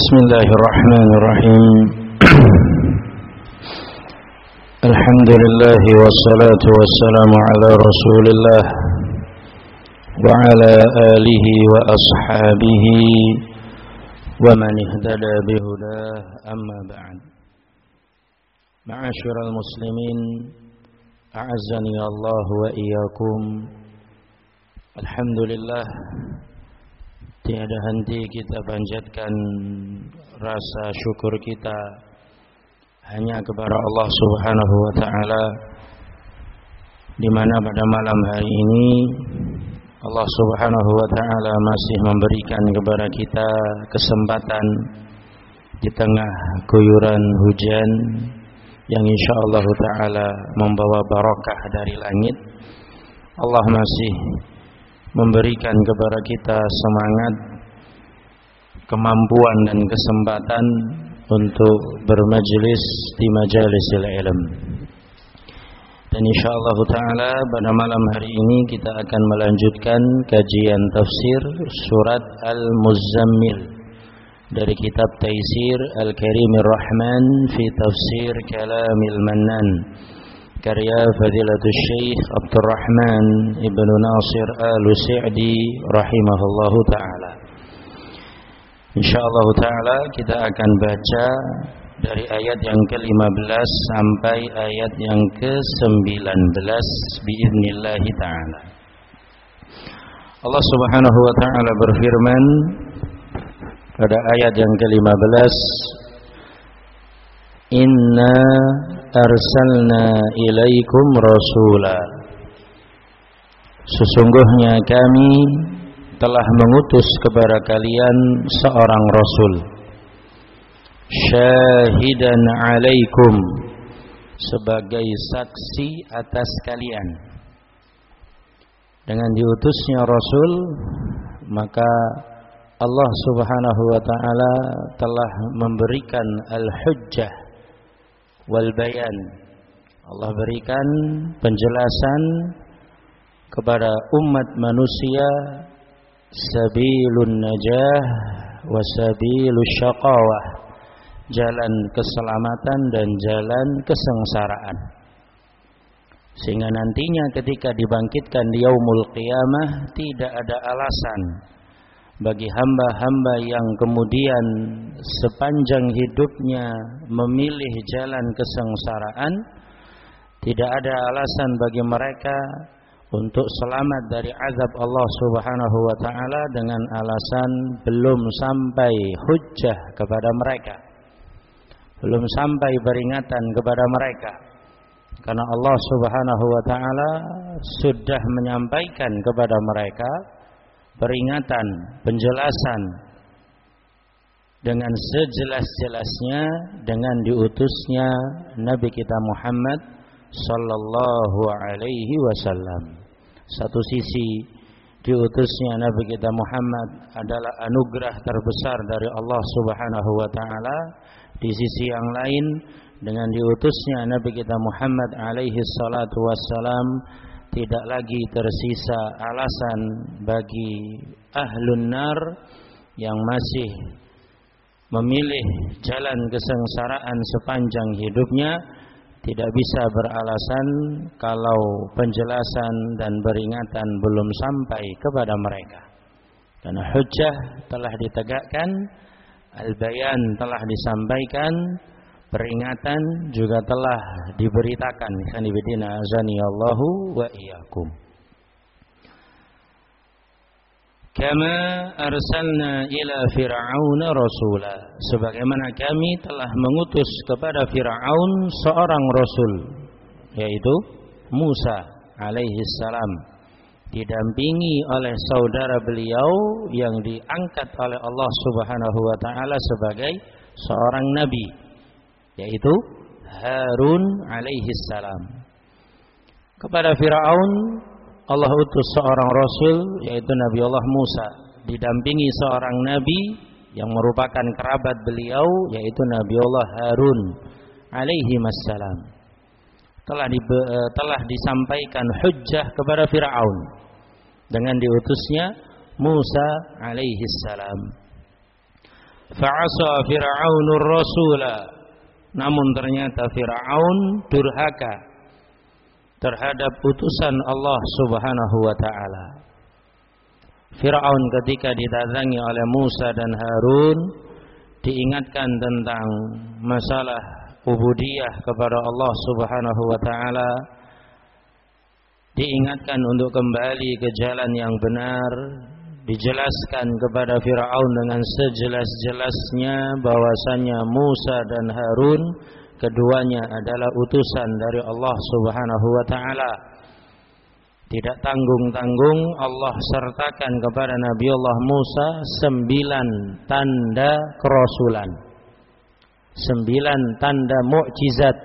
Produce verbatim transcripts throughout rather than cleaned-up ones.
Bismillahirrahmanirrahim. Alhamdulillah wassalatu wassalamu ala Rasulillah wa ala alihi wa ashabihi wa man ihtada bihudah, amma ba'd. Ma'asyiral muslimin, a'azzani Allah wa iyyakum. Alhamdulillah, tiada henti kita panjatkan rasa syukur kita hanya kepada Allah Subhanahu wa taala, di mana pada malam hari ini Allah Subhanahu wa taala masih memberikan kepada kita kesempatan di tengah guyuran hujan yang insyaallah taala membawa barakah dari langit. Allah masih memberikan kepada kita semangat, kemampuan dan kesempatan untuk bermajlis di majalisil ilm. Dan insyaallah taala pada malam hari ini kita akan melanjutkan kajian tafsir surat Al-Muzammil dari kitab Taisir Al-Karimir Rahman fi Tafsir Kalamil Mannan, karya Fadilatul Syekh Abdurrahman Ibnu Nasir Al-Sa'di rahimahullahu taala. Insyaallah taala kita akan baca dari ayat yang ke-lima belas sampai ayat yang ke-sembilan belas biiznillah taala. Allah Subhanahu wa taala berfirman pada ayat yang ke-lima belas, Inna arsalna ilaikum rasula. Sesungguhnya kami telah mengutus kepada kalian seorang rasul. Syahidan alaikum, sebagai saksi atas kalian. Dengan diutusnya rasul, maka Allah Subhanahu wa taala telah memberikan al-hujjah wal bayan. Allah berikan penjelasan kepada umat manusia sabilun najah wa sabilus syaqawah, jalan keselamatan dan jalan kesengsaraan. Sehingga nantinya ketika dibangkitkan di yaumul qiyamah, tidak ada alasan bagi hamba-hamba yang kemudian sepanjang hidupnya memilih jalan kesengsaraan, tidak ada alasan bagi mereka untuk selamat dari azab Allah Subhanahu wa taala dengan alasan belum sampai hujjah kepada mereka, belum sampai peringatan kepada mereka. Karena Allah Subhanahu wa taala sudah menyampaikan kepada mereka peringatan, penjelasan dengan sejelas-jelasnya dengan diutusnya Nabi kita Muhammad sallallahu alaihi wasallam. Satu sisi diutusnya Nabi kita Muhammad adalah anugerah terbesar dari Allah Subhanahu wa taala. Di sisi yang lain, dengan diutusnya Nabi kita Muhammad alaihi salatu wassalam, tidak lagi tersisa alasan bagi ahlun nar yang masih memilih jalan kesengsaraan sepanjang hidupnya, tidak bisa beralasan kalau penjelasan dan peringatan belum sampai kepada mereka. Karena hujjah telah ditegakkan, al-bayan telah disampaikan, peringatan juga telah diberitakan. Khanibidina azani Allahu wa iyyakum. Kama arsalna ila fir'auna rasula, sebagaimana kami telah mengutus kepada Fir'aun seorang rasul, yaitu Musa alaihi salam, didampingi oleh saudara beliau yang diangkat oleh Allah Subhanahu wa taala sebagai seorang nabi, yaitu Harun alaihi salam. Kepada Fir'aun Allah utus seorang rasul, yaitu Nabi Allah Musa, didampingi seorang nabi yang merupakan kerabat beliau, yaitu Nabi Allah Harun alaihi wassalam. Telah, di, telah disampaikan hujjah kepada Fir'aun dengan diutusnya Musa alaihi salam. Fa'asa Fir'aunur rasula. Namun ternyata Fir'aun durhaka terhadap utusan Allah Subhanahu wa taala. Fir'aun ketika didatangi oleh Musa dan Harun diingatkan tentang masalah ubudiyah kepada Allah Subhanahu wa taala, diingatkan untuk kembali ke jalan yang benar, dijelaskan kepada Fir'aun dengan sejelas-jelasnya bahwasannya Musa dan Harun keduanya adalah utusan dari Allah Subhanahu wa taala. Tidak tanggung-tanggung Allah sertakan kepada Nabiullah Musa sembilan tanda kerasulan, sembilan tanda mukjizat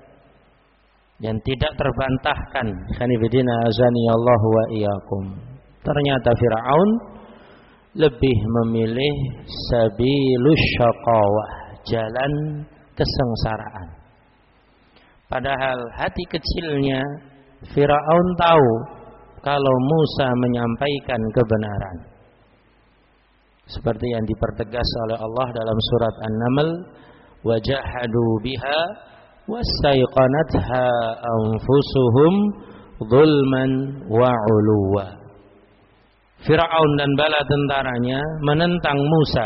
yang tidak terbantahkan. Khanifidina azani Allah wa iyyakum. Ternyata Fir'aun lebih memilih sabilus syaqawah, jalan kesengsaraan. Padahal hati kecilnya Fir'aun tahu kalau Musa menyampaikan kebenaran. Seperti yang dipertegas oleh Allah dalam surat An-Naml, wajahadu biha wastaiqanatha anfusuhum zulman wa 'uluwa. Fir'aun dan bala tentaranya menentang Musa.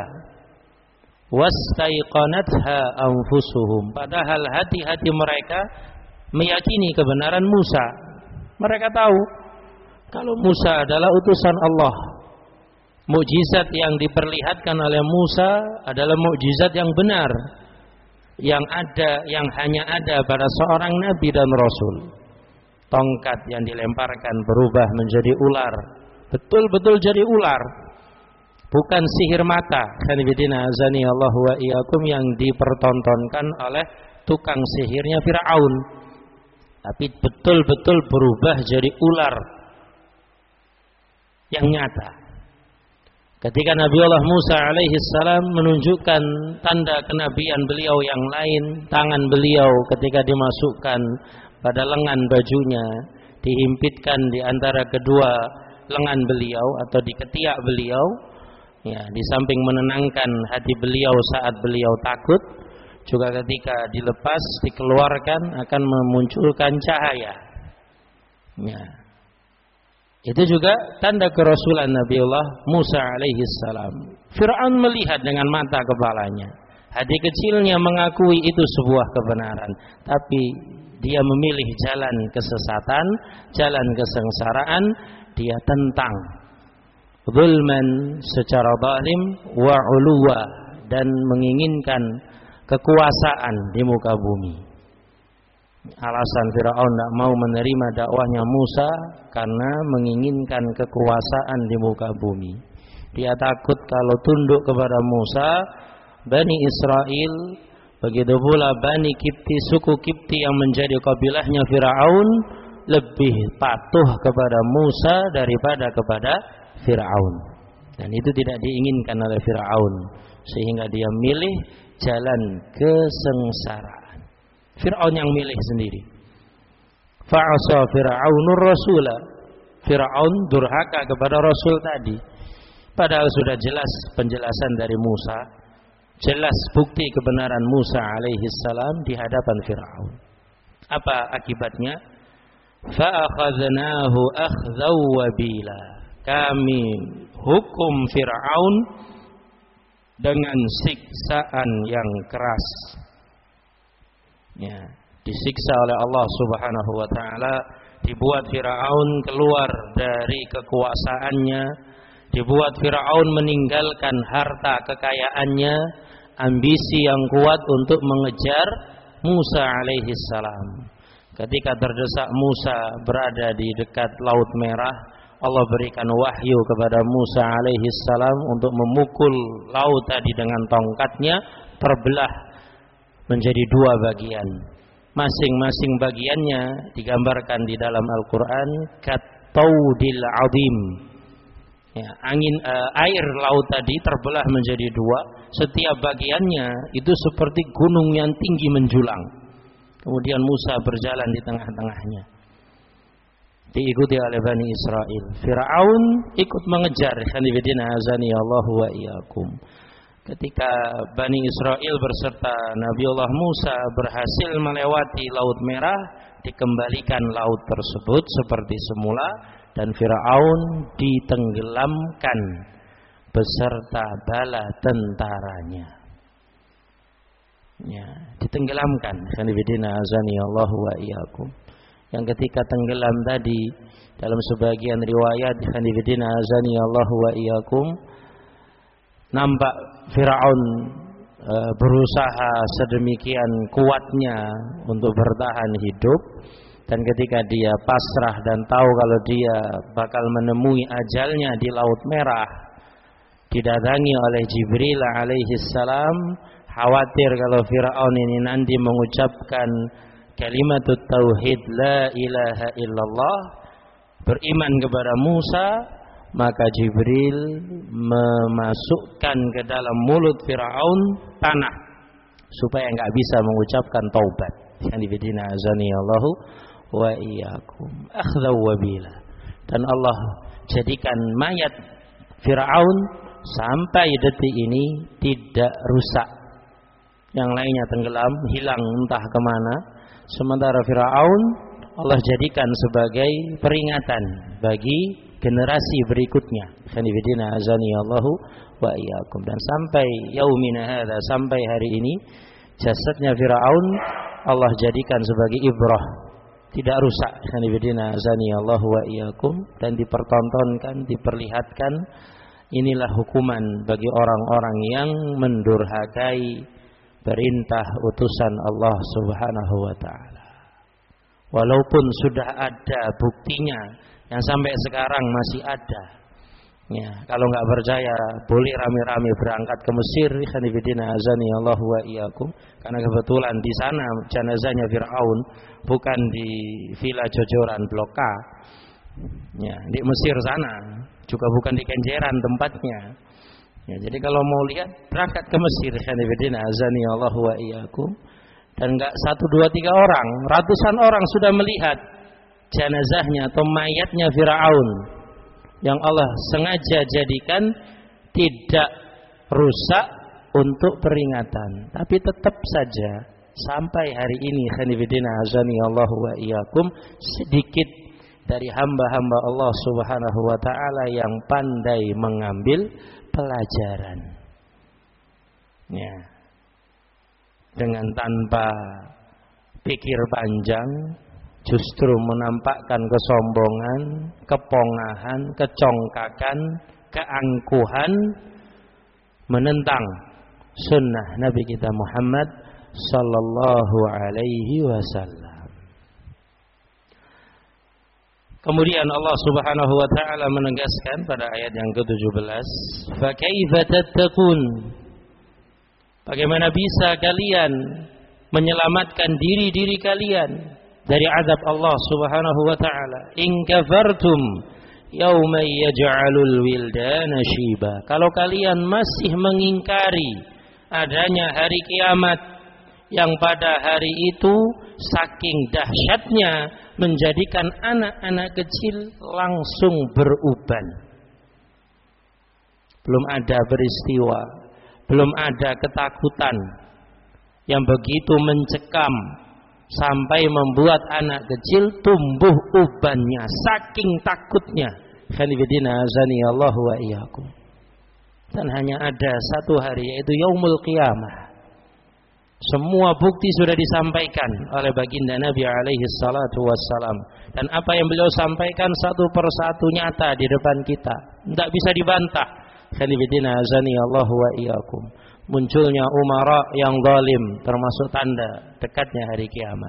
Wastaiqanatha anfusuhum, padahal hati-hati mereka meyakini kebenaran Musa. Mereka tahu kalau Musa adalah utusan Allah. Mukjizat yang diperlihatkan oleh Musa adalah mukjizat yang benar, yang ada, yang hanya ada pada seorang nabi dan rasul. Tongkat yang dilemparkan berubah menjadi ular, betul-betul jadi ular, bukan sihir mata. Khanifidina azani Allah wa iyyakum yang dipertontonkan oleh tukang sihirnya Fir'aun, tapi betul-betul berubah jadi ular yang nyata. Ketika Nabiullah Musa alaihi salam menunjukkan tanda kenabian beliau yang lain, tangan beliau ketika dimasukkan pada lengan bajunya, dihimpitkan di antara kedua lengan beliau atau di ketiak beliau, ya, di samping menenangkan hati beliau saat beliau takut, juga ketika dilepas, dikeluarkan akan memunculkan cahaya. Ya. Itu juga tanda kerasulan Nabiullah Musa alaihi salam. Fir'aun melihat dengan mata kepalanya. Hati kecilnya mengakui itu sebuah kebenaran, tapi dia memilih jalan kesesatan, jalan kesengsaraan. Dia tentang zulman secara zalim wa 'uluwa, dan menginginkan kekuasaan di muka bumi. Alasan Fir'aun tidak mau menerima dakwahnya Musa karena menginginkan kekuasaan di muka bumi. Dia takut kalau tunduk kepada Musa, Bani Israel, begitu pula Bani Kipti, suku Kipti yang menjadi kabilahnya Fir'aun, lebih patuh kepada Musa daripada kepada Fir'aun. Dan itu tidak diinginkan oleh Fir'aun, sehingga dia milih jalan kesengsaraan. Fir'aun yang milih sendiri. Fa'asa Fir'aunur rasula. Fir'aun durhaka kepada Rasul tadi. Padahal sudah jelas penjelasan dari Musa, jelas bukti kebenaran Musa alaihi salam di hadapan Fir'aun. Apa akibatnya? Fa'akhadnahu akhdaw wabila. Kami hukum Fir'aun dengan siksaan yang keras. Ya, disiksa oleh Allah Subhanahu wa taala, dibuat Firaun keluar dari kekuasaannya, dibuat Firaun meninggalkan harta kekayaannya, ambisi yang kuat untuk mengejar Musa alaihi salam. Ketika terdesak Musa berada di dekat Laut Merah, Allah berikan wahyu kepada Musa alaihi salam untuk memukul laut tadi dengan tongkatnya, terbelah menjadi dua bagian. Masing-masing bagiannya digambarkan di dalam Al-Quran kataudil azim. Ya, angin uh, air laut tadi terbelah menjadi dua. Setiap bagiannya itu seperti gunung yang tinggi menjulang. Kemudian Musa berjalan di tengah-tengahnya, diikuti oleh Bani Israel. Fir'aun ikut mengejar. Khanifidina azani Allahu wa iyyakum. ketika Bani Israel beserta Nabiullah Musa berhasil melewati Laut Merah, dikembalikan laut tersebut seperti semula dan Firaun ditenggelamkan beserta bala tentaranya. Ya, ditenggelamkan. Khanifidina azani Allah wa iyyakum. Yang ketika tenggelam tadi dalam sebagian riwayat khanifidina azani Allah wa iyyakum, nampak Firaun e, berusaha sedemikian kuatnya untuk bertahan hidup, dan ketika dia pasrah dan tahu kalau dia bakal menemui ajalnya di Laut Merah, didatangi oleh Jibril alaihi salam, khawatir kalau Firaun ini nanti mengucapkan kalimat tauhid la ilaha illallah, beriman kepada Musa, maka Jibril memasukkan ke dalam mulut Firaun tanah supaya enggak bisa mengucapkan taubat. Khanifidina azani Allahu wa iyyakum. Akhdha wa bila. Dan Allah jadikan mayat Firaun sampai detik ini tidak rusak. Yang lainnya tenggelam, hilang entah kemana. Sementara Firaun Allah jadikan sebagai peringatan bagi generasi berikutnya. Khanifidina azani Allahu wa iyyakum. Dan sampai yaumina hadza, sampai hari ini, jasadnya Firaun Allah jadikan sebagai ibrah, tidak rusak. Khanifidina azani Allahu wa iyyakum. Dan dipertontonkan, diperlihatkan, inilah hukuman bagi orang-orang yang mendurhakai perintah utusan Allah Subhanahu wa taala. Walaupun sudah ada buktinya yang sampai sekarang masih ada. Ya, kalau nggak percaya boleh rame-rame berangkat ke Mesir. Khanifidina azani Allah wa iyyakum. Karena kebetulan di sana jenazahnya Firaun, bukan di Villa Jojoran Blok K. Ya, di Mesir sana, juga bukan di Kenjeran tempatnya. Ya, jadi kalau mau lihat berangkat ke Mesir. Khanifidina azani Allah wa iyyakum. Dan nggak satu dua tiga orang, ratusan orang sudah melihat jenazahnya atau mayatnya Firaun yang Allah sengaja jadikan tidak rusak untuk peringatan. Tapi tetap saja sampai hari ini khanifidina azani Allah wa iyyakum, sedikit dari hamba-hamba Allah Subhanahu wa taala yang pandai mengambil pelajaran. Ya. Dengan tanpa pikir panjang, justru menampakkan kesombongan, kepongahan, kecongkakan, keangkuhan, menentang sunnah Nabi kita Muhammad sallallahu alaihi wasallam. Kemudian Allah Subhanahu wa taala menegaskan pada ayat yang ketujuh belas, "Fa kaifa tattaqun?" Bagaimana bisa kalian menyelamatkan diri-diri kalian dari azab Allah Subhanahu wa taala? In kafartum yauma yaj'alul wildana shiba. Kalau kalian masih mengingkari adanya hari kiamat yang pada hari itu saking dahsyatnya menjadikan anak-anak kecil langsung beruban. Belum ada peristiwa, belum ada ketakutan yang begitu mencekam sampai membuat anak kecil tumbuh ubannya saking takutnya. Khanifidina azani Allah wa iyyakum. Dan hanya ada satu hari, yaitu yaumul qiyamah. Semua bukti sudah disampaikan oleh baginda Nabi alaihi salatu wassalam, dan apa yang beliau sampaikan satu persatu nyata di depan kita, tidak bisa dibantah. Khanifidina azani Allah wa iyyakum. Munculnya umara yang zalim termasuk tanda dekatnya hari kiamat.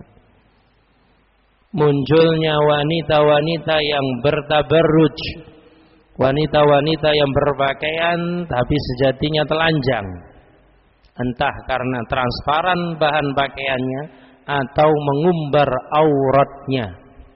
Munculnya wanita-wanita yang bertabarruj, wanita-wanita yang berpakaian tapi sejatinya telanjang, entah karena transparan bahan pakaiannya atau mengumbar auratnya.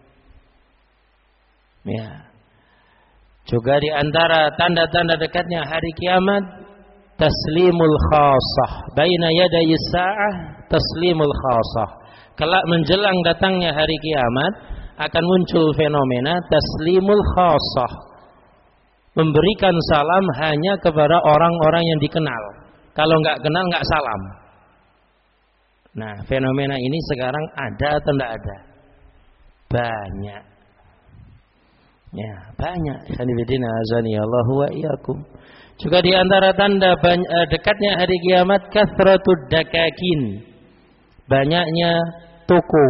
Ya. Juga di antara tanda-tanda dekatnya hari kiamat, taslimul khasah. Baina yaday sa'ah taslimul khasah. Kelak menjelang datangnya hari kiamat akan muncul fenomena taslimul khasah. Memberikan salam hanya kepada orang-orang yang dikenal. Kalau nggak kenal nggak salam. Nah, fenomena ini sekarang ada atau tidak ada? Banyak. Ya, banyak. Khanifidina azani Allahu wa iyyakum. Juga di antara tanda dekatnya hari kiamat kathratud dakakin. Banyaknya toko.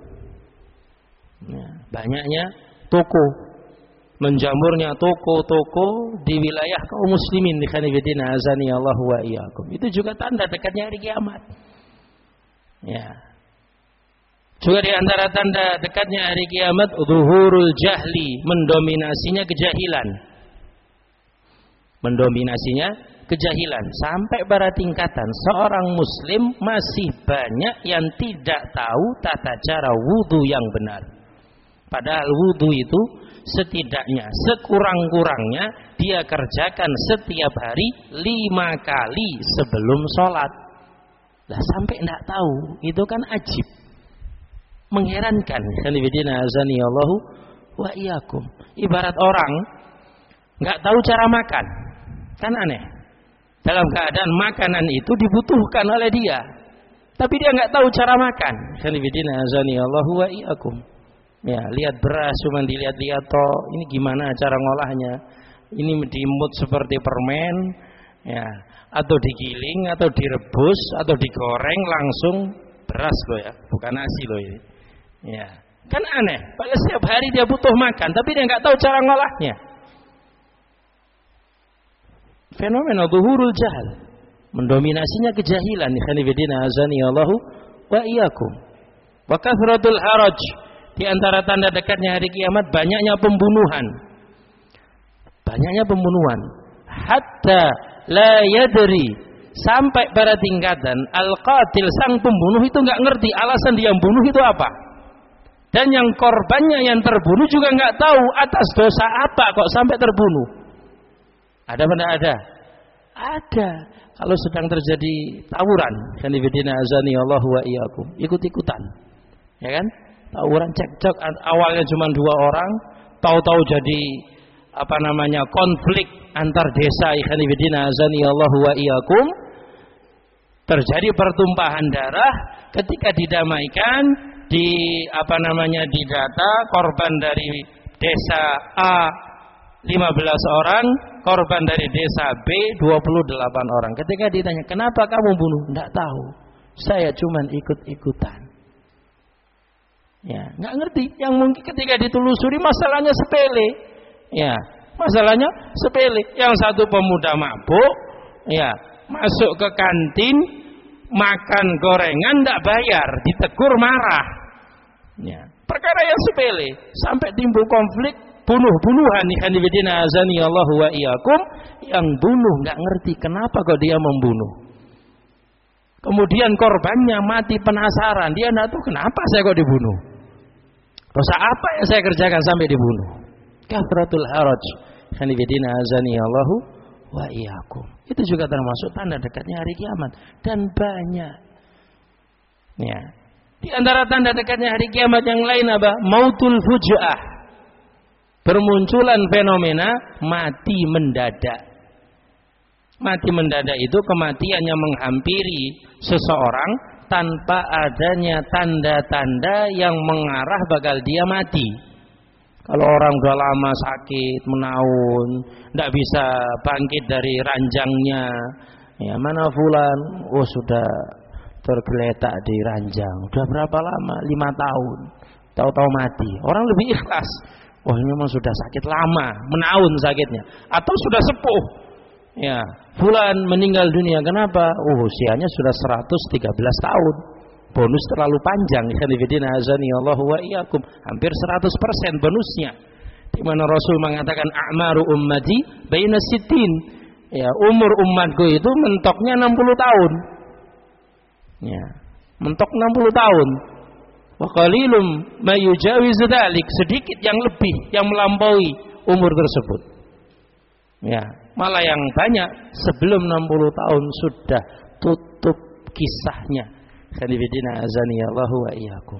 Ya, banyaknya toko. Menjamurnya toko-toko di wilayah kaum muslimin di khanifidina azani Allahu wa iyyakum. Itu juga tanda dekatnya hari kiamat. Ya. Juga di antara tanda dekatnya hari kiamat zuhurul jahli, mendominasinya kejahilan. Mendominasinya kejahilan sampai pada tingkatan seorang muslim masih banyak yang tidak tahu tata cara wudu yang benar. Padahal wudu itu setidaknya sekurang-kurangnya dia kerjakan setiap hari lima kali sebelum sholat. Lah sampai tidak tahu, itu kan ajib, mengherankan. Khanifidina azani Allahu wa iyyakum. Ibarat orang nggak tahu cara makan, kan aneh. Dalam keadaan makanan itu dibutuhkan oleh dia, tapi dia nggak tahu cara makan. Khanifidina azani Allahu wa iyyakum. Ya, lihat beras cuma dilihat-lihat toh, ini gimana cara ngolahnya? Ini diemut seperti permen, ya, atau digiling, atau direbus, atau digoreng langsung beras loh ya, bukan nasi loh ini. Ya, kan aneh. Padahal setiap hari dia butuh makan, tapi dia nggak tahu cara ngolahnya. Fenomena zuhurul jahal, mendominasinya kejahilan. Khanifidina azani Allahu wa iyyakum. Wa kathratul haraj. Di antara tanda dekatnya hari kiamat banyaknya pembunuhan. Banyaknya pembunuhan. Hatta la yadri, sampai pada tingkatan al-qatil, sang pembunuh itu enggak ngerti alasan dia bunuh itu apa. Dan yang korbannya yang terbunuh juga enggak tahu atas dosa apa kok sampai terbunuh. Ada mana ada? Ada. Kalau sedang terjadi tawuran, khanifidina azani Allahu wa iyyakum, ikut-ikutan. Ya kan? Tawuran cekcok, awalnya cuma dua orang, tahu-tahu jadi apa namanya konflik antar desa. Khanifidina azani Allahu wa iyyakum. Terjadi pertumpahan darah, ketika didamaikan di apa namanya didata korban dari desa A lima belas orang, korban dari desa B dua puluh delapan orang. Ketika ditanya, "Kenapa kamu bunuh?" Tidak tahu. Saya cuma ikut-ikutan. Ya, nggak ngerti. Yang mungkin ketika ditelusuri masalahnya sepele. Ya, masalahnya sepele. Yang satu pemuda mabuk, ya, masuk ke kantin, makan gorengan nggak bayar, ditegur marah. Ya, perkara yang sepele sampai timbul konflik, bunuh-bunuhan. Khanifidina azani Allahu wa iyyakum. Yang bunuh nggak ngerti kenapa kok dia membunuh. Kemudian korbannya mati penasaran, dia nggak tahu kenapa saya kok dibunuh. Dosa apa yang saya kerjakan sampai dibunuh? Kathratul haraj. Khanifidina azani Allahu wa iyyakum. Itu juga termasuk tanda dekatnya hari kiamat, dan banyak. Ya. Di antara tanda dekatnya hari kiamat yang lain apa? Mautul fujuah. Bermunculan fenomena mati mendadak. Mati mendadak itu kematian yang menghampiri seseorang tanpa adanya tanda-tanda yang mengarah bakal dia mati. Kalau orang sudah lama sakit, menaun, tidak bisa bangkit dari ranjangnya, ya mana fulan, oh sudah tergeletak di ranjang, sudah berapa lama? Lima tahun, tahu-tahu mati. Orang lebih ikhlas, oh ini memang sudah sakit lama, menaun sakitnya, atau sudah sepuh. Ya, fulan meninggal dunia, kenapa? Oh, usianya sudah seratus tiga belas tahun. Bonus terlalu panjang. Khanifidina azani Allahu wa iyyakum. Hampir seratus persen bonusnya. Di mana Rasul mengatakan a'maru ummati baina sittin. Ya, umur umatku itu mentoknya enam puluh tahun. Ya, mentok enam puluh tahun. Wa qalilum ma yujawizu dzalik, sedikit yang lebih yang melampaui umur tersebut. Ya, malah yang banyak sebelum enam puluh tahun sudah tutup kisahnya. Khanifidina azani Allahu wa iyyakum.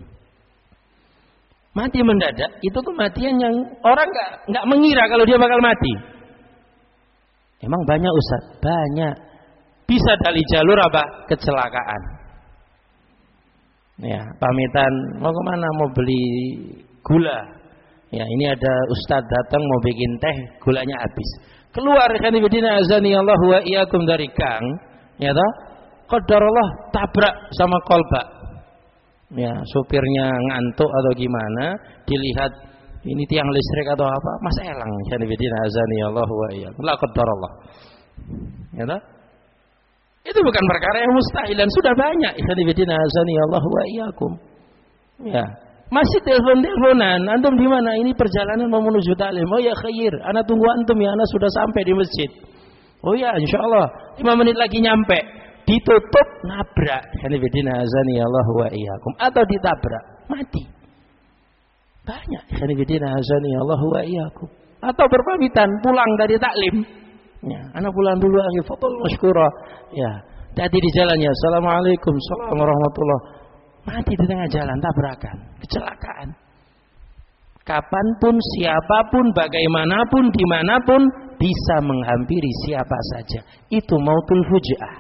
Mati mendadak itu kematian yang orang nggak nggak mengira kalau dia bakal mati. Emang banyak Ustaz? Banyak. bisa dari jalur apa? Kecelakaan. Ya, pamitan mau kemana? Mau beli gula. Ya, ini ada ustadz datang mau bikin teh, gulanya habis. Keluar kan ibadina azani Allah wa iyyakum dari gang, ya toh? Qadarullah tabrak sama kolbak. Ya, supirnya ngantuk atau gimana, dilihat ini tiang listrik atau apa, Mas elang kan ibadina azani Allah wa iyyakum. La qadarullah. Ya toh? Itu bukan perkara yang mustahil dan sudah banyak. Ikhwanifidina azani Allah wa iyyakum. Ya, masih telepon-teleponan. Antum di mana? Ini perjalanan mau menuju taklim. Oh ya khair, ana tunggu antum ya, ana sudah sampai di masjid. Oh ya, insyaallah lima menit lagi nyampe. Ditutup, nabrak. Ikhwanifidina azani Allah wa iyyakum. Atau ditabrak, mati. Banyak. Ikhwanifidina azani Allah wa iyyakum. Atau berpamitan pulang dari taklim. Ya, anak pulang dulu akhi fadl masykurah. Ya, tadi di jalannya assalamualaikum assalamualaikum warahmatullah. Mati di tengah jalan tabrakan, kecelakaan. Kapanpun, siapapun, bagaimanapun, dimanapun bisa menghampiri siapa saja. Itu mautul fujaah.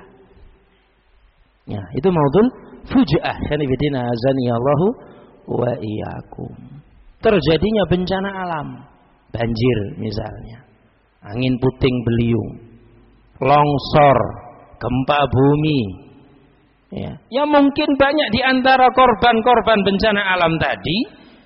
Ya, itu mautul fujaah. Sanibidina azani Allahu wa iyyakum. Terjadinya bencana alam, banjir misalnya. Angin puting beliung, longsor, gempa bumi. Ya, ya mungkin banyak di antara korban-korban bencana alam tadi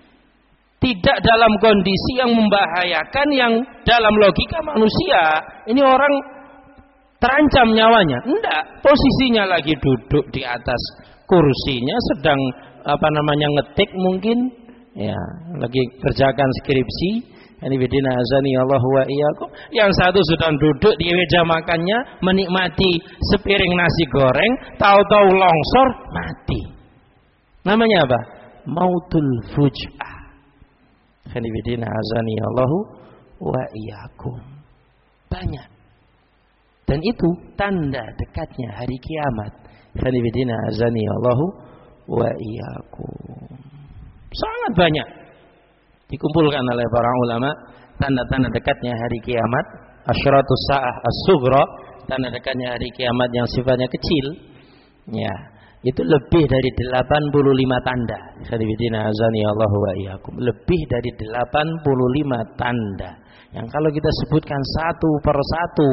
tidak dalam kondisi yang membahayakan, yang dalam logika manusia ini orang terancam nyawanya. Enggak, posisinya lagi duduk di atas kursinya sedang apa namanya ngetik mungkin, ya, lagi kerjakan skripsi. Ini bidina azani Allah wa iyyakum. Yang satu sedang duduk di meja makannya menikmati sepiring nasi goreng, tahu-tahu longsor, mati. Namanya apa? Mautul fuj'ah. Ini bidina azani Allah wa iyyakum. Banyak. Dan itu tanda dekatnya hari kiamat. Ini bidina azani Allah wa iyyakum. Sangat banyak dikumpulkan oleh para ulama tanda-tanda dekatnya hari kiamat, asyratus saah as-sughra, tanda dekatnya hari kiamat yang sifatnya kecil. Ya, itu lebih dari delapan puluh lima tanda. Khadibidina azani Allah wa iyyakum. Lebih dari delapan puluh lima tanda yang kalau kita sebutkan satu per satu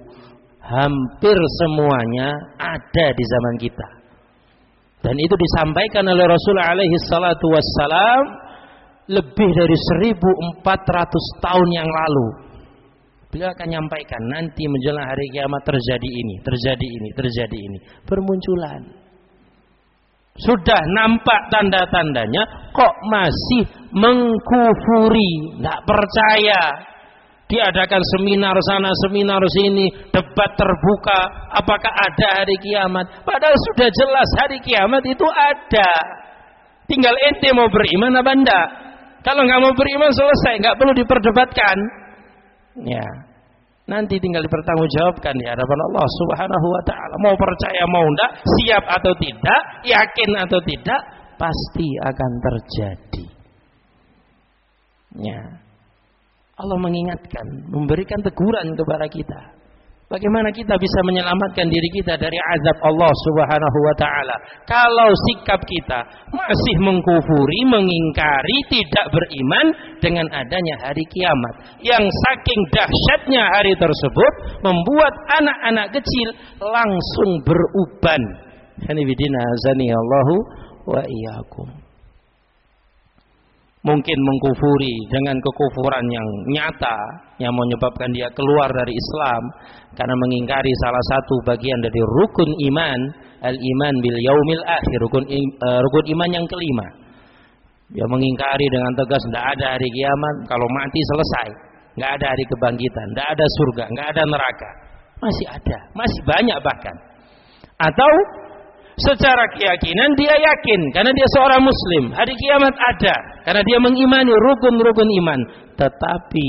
hampir semuanya ada di zaman kita. Dan itu disampaikan oleh Rasulullah alaihi salatu wassalam lebih dari seribu empat ratus tahun yang lalu. Beliau akan menyampaikan nanti menjelang hari kiamat terjadi ini, terjadi ini, terjadi ini. Bermunculan. Sudah nampak tanda-tandanya, kok masih mengkufuri, tidak percaya. Diadakan seminar sana, seminar sini, debat terbuka, apakah ada hari kiamat? Padahal sudah jelas hari kiamat itu ada. Tinggal ente mau beriman apa enggak? Kalau nggak mau beriman selesai, nggak perlu diperdebatkan. Ya, nanti tinggal dipertanggungjawabkan di hadapan Allah Subhanahu Wa Taala. Mau percaya mau enggak, siap atau tidak, yakin atau tidak, pasti akan terjadi. Ya, Allah mengingatkan, memberikan teguran kepada kita. Bagaimana kita bisa menyelamatkan diri kita dari azab Allah Subhanahu wa taala kalau sikap kita masih mengkufuri, mengingkari, tidak beriman dengan adanya hari kiamat yang saking dahsyatnya hari tersebut membuat anak-anak kecil langsung beruban. Hanifidina azani Allahu wa iyyakum. Mungkin mengkufuri dengan kekufuran yang nyata yang menyebabkan dia keluar dari Islam karena mengingkari salah satu bagian dari rukun iman, al-iman bil yaumil akhir, rukun, uh, rukun iman yang kelima. Dia mengingkari dengan tegas tidak ada hari kiamat, kalau mati selesai, nggak ada hari kebangkitan, nggak ada surga, nggak ada neraka. Masih ada, masih banyak bahkan. Atau secara keyakinan dia yakin karena dia seorang muslim hari kiamat ada karena dia mengimani rukun-rukun iman, tetapi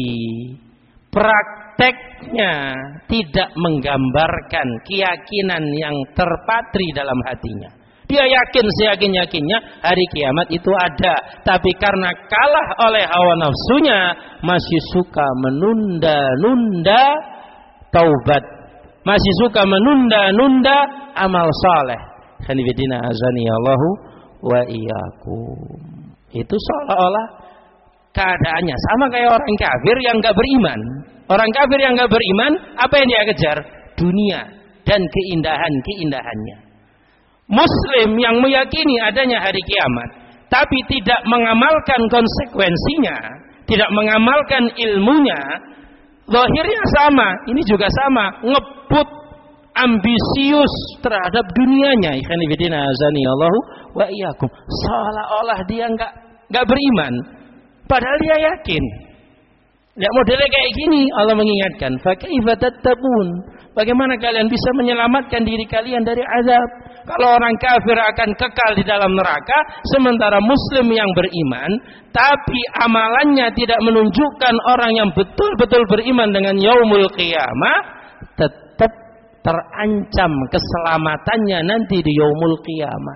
prakteknya tidak menggambarkan keyakinan yang terpatri dalam hatinya. Dia yakin seyakin-yakinnya hari kiamat itu ada, tapi karena kalah oleh hawa nafsunya masih suka menunda-nunda taubat masih suka menunda-nunda amal saleh. Khanifidina azani Allahu wa iyyakum. Itu seolah-olah keadaannya sama kayak orang kafir yang enggak beriman. Orang kafir yang enggak beriman, apa yang dia kejar? Dunia dan keindahan-keindahannya. Muslim yang meyakini adanya hari kiamat, tapi tidak mengamalkan konsekuensinya, tidak mengamalkan ilmunya, zahirnya sama, ini juga sama, ngebut, ambisius terhadap dunianya. Ikhwani fillah azani Allahu wa iyyakum. Seolah-olah dia enggak enggak beriman, padahal dia yakin. Lihat modelnya kayak gini, Allah mengingatkan, fa kaifa tattaqun? Bagaimana kalian bisa menyelamatkan diri kalian dari azab? Kalau orang kafir akan kekal di dalam neraka, sementara muslim yang beriman, tapi amalannya tidak menunjukkan orang yang betul-betul beriman dengan yaumul qiyamah, tetap terancam keselamatannya nanti di yaumul qiyamah.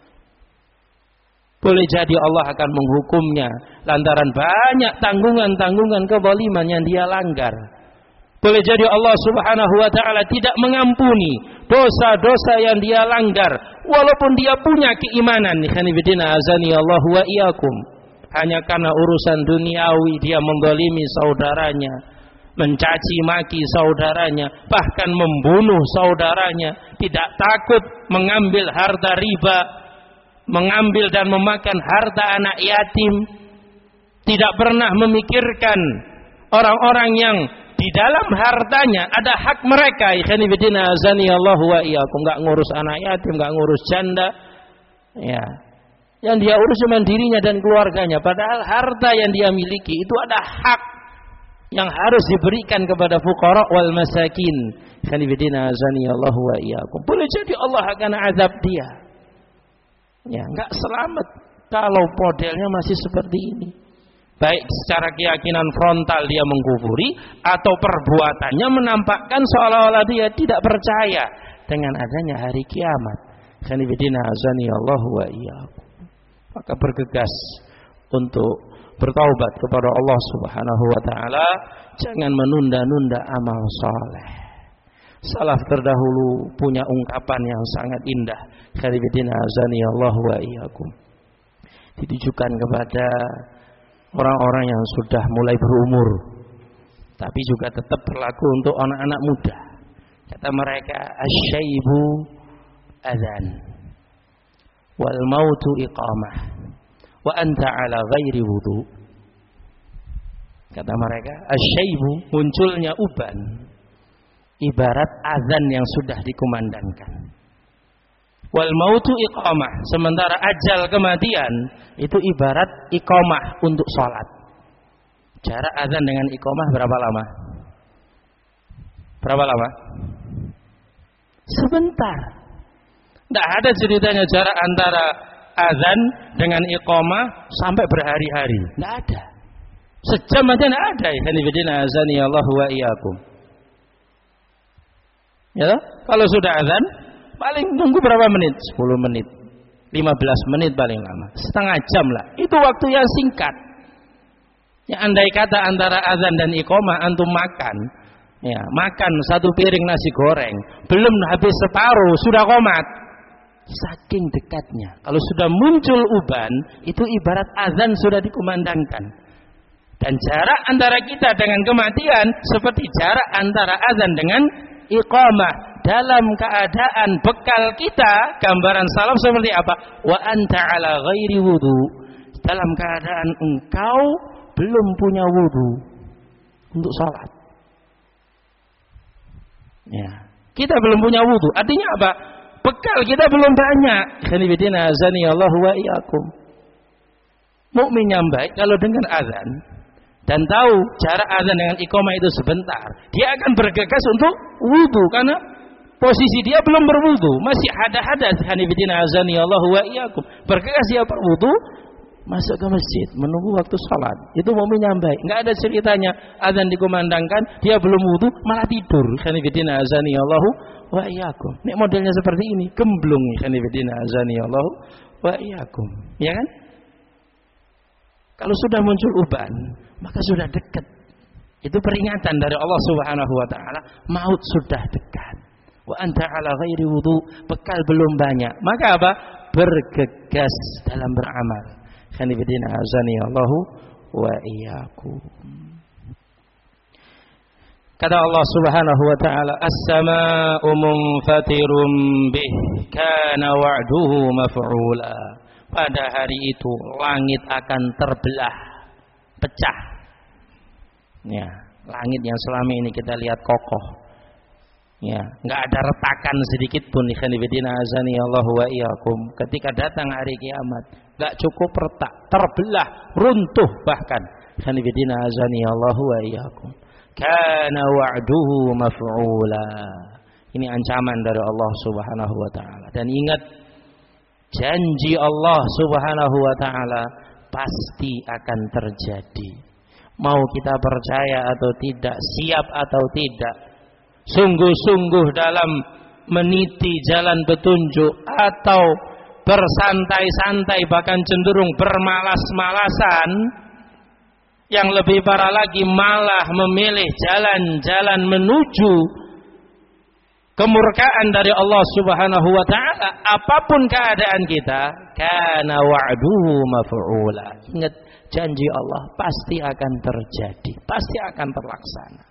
Boleh jadi Allah akan menghukumnya lantaran banyak tanggungan-tanggungan kezaliman yang dia langgar. Boleh jadi Allah Subhanahu wa taala tidak mengampuni dosa-dosa yang dia langgar walaupun dia punya keimanan. Khanifidina azani Allah wa iyyakum. Hanya karena urusan duniawi dia menzalimi saudaranya, mencaci maki saudaranya, bahkan membunuh saudaranya, tidak takut mengambil harta riba, mengambil dan memakan harta anak yatim, tidak pernah memikirkan orang-orang yang di dalam hartanya ada hak mereka. Ikhwani fillah azani Allah wa iyyakum. Enggak ngurus anak yatim, enggak ngurus janda. Ya. Yang dia urus cuma dirinya dan keluarganya, padahal harta yang dia miliki itu ada hak yang harus diberikan kepada fuqara wal masakin. Ikhwani fillah azani Allah wa iyyakum. Boleh jadi Allah akan azab dia. Ya, enggak selamat kalau modelnya masih seperti ini. Baik secara keyakinan frontal dia mengkufuri, atau perbuatannya menampakkan seolah-olah dia tidak percaya dengan adanya hari kiamat. Khanifidina azani Allah wa iyyakum. Maka bergegas untuk bertaubat kepada Allah Subhanahu wa taala, jangan menunda-nunda amal saleh. Salaf terdahulu punya ungkapan yang sangat indah. Khanifidina azani Allah wa iyyakum. Ditujukan kepada orang-orang yang sudah mulai berumur, tapi juga tetap berlaku untuk anak-anak muda. Kata mereka, asyaibu adzan wal mautu iqamah wa anta ala ghairi wudu. Kata mereka, asyaibu, munculnya uban, ibarat azan yang sudah dikumandangkan. Wal mautu iqamah, sementara ajal kematian itu ibarat iqamah untuk sholat. Jarak azan dengan iqamah berapa lama? Berapa lama? Sebentar. Tidak ada ceritanya jarak antara azan dengan iqamah sampai berhari-hari. Tidak ada. Sejam aja tidak ada. Khanifidina azani Allah wa iyyakum. Ya, kalau sudah azan paling tunggu berapa menit? sepuluh menit, lima belas menit paling lama, setengah jam lah. Itu waktu yang singkat. Ya, andai kata antara azan dan iqamah antum makan, ya, makan satu piring nasi goreng, belum habis separuh sudah qomat. Saking dekatnya. Kalau sudah muncul uban, itu ibarat azan sudah dikumandangkan. Dan jarak antara kita dengan kematian seperti jarak antara azan dengan iqamah. Dalam keadaan bekal kita, gambaran salaf seperti apa? Wa anta ala ghairi wudu. Dalam keadaan engkau belum punya wudu untuk salat. Ya, kita belum punya wudu. Artinya apa? Bekal kita belum banyak. Khanifidina azani Allah wa iyyakum. Mukmin yang baik kalau dengar azan dan tahu jarak azan dengan iqamah itu sebentar, dia akan bergegas untuk wudu karena posisi dia belum berwudu, masih hadas-hadas. Khanifidina azani Allah wa iyyakum. Bergegas dia berwudu, masuk ke masjid, menunggu waktu salat. Itu mukmin yang baik. Enggak ada ceritanya azan dikumandangkan, dia belum wudu malah tidur. Khanifidina azani Allah wa iyyakum. Nek modelnya seperti ini, gemblung. Khanifidina azani Allah wa iyyakum. Ya kan? Kalau sudah muncul uban, maka sudah dekat. Itu peringatan dari Allah Subhanahu wa taala, maut sudah dekat. Wa anta ala ghairi wudu, bekal belum banyak. Maka apa? Bergegas dalam beramal. Khanifidina azani Allahu wa iyyakum. Kata Allah Subhanahu wa taala, "As-samaa'u munfatirun bih, kana wa'duhu maf'ula." Pada hari itu langit akan terbelah, pecah. Ya, langit yang selama ini kita lihat kokoh. Ya, enggak ada retakan sedikit pun. Ikhwanifidina azani Allah wa iyyakum. Ketika datang hari kiamat, enggak cukup retak, terbelah, runtuh bahkan. Ikhwanifidina azani Allah wa iyyakum. Kana wa'duhu maf'ula. Ini ancaman dari Allah Subhanahu wa taala. Dan ingat, janji Allah Subhanahu wa taala pasti akan terjadi. Mau kita percaya atau tidak, siap atau tidak, sungguh-sungguh dalam meniti jalan petunjuk atau bersantai-santai bahkan cenderung bermalas-malasan, yang lebih parah lagi malah memilih jalan-jalan menuju kemurkaan dari Allah Subhanahu wa taala, apapun keadaan kita, kana wa'duhu maf'ula. Ingat, janji Allah pasti akan terjadi, pasti akan terlaksana.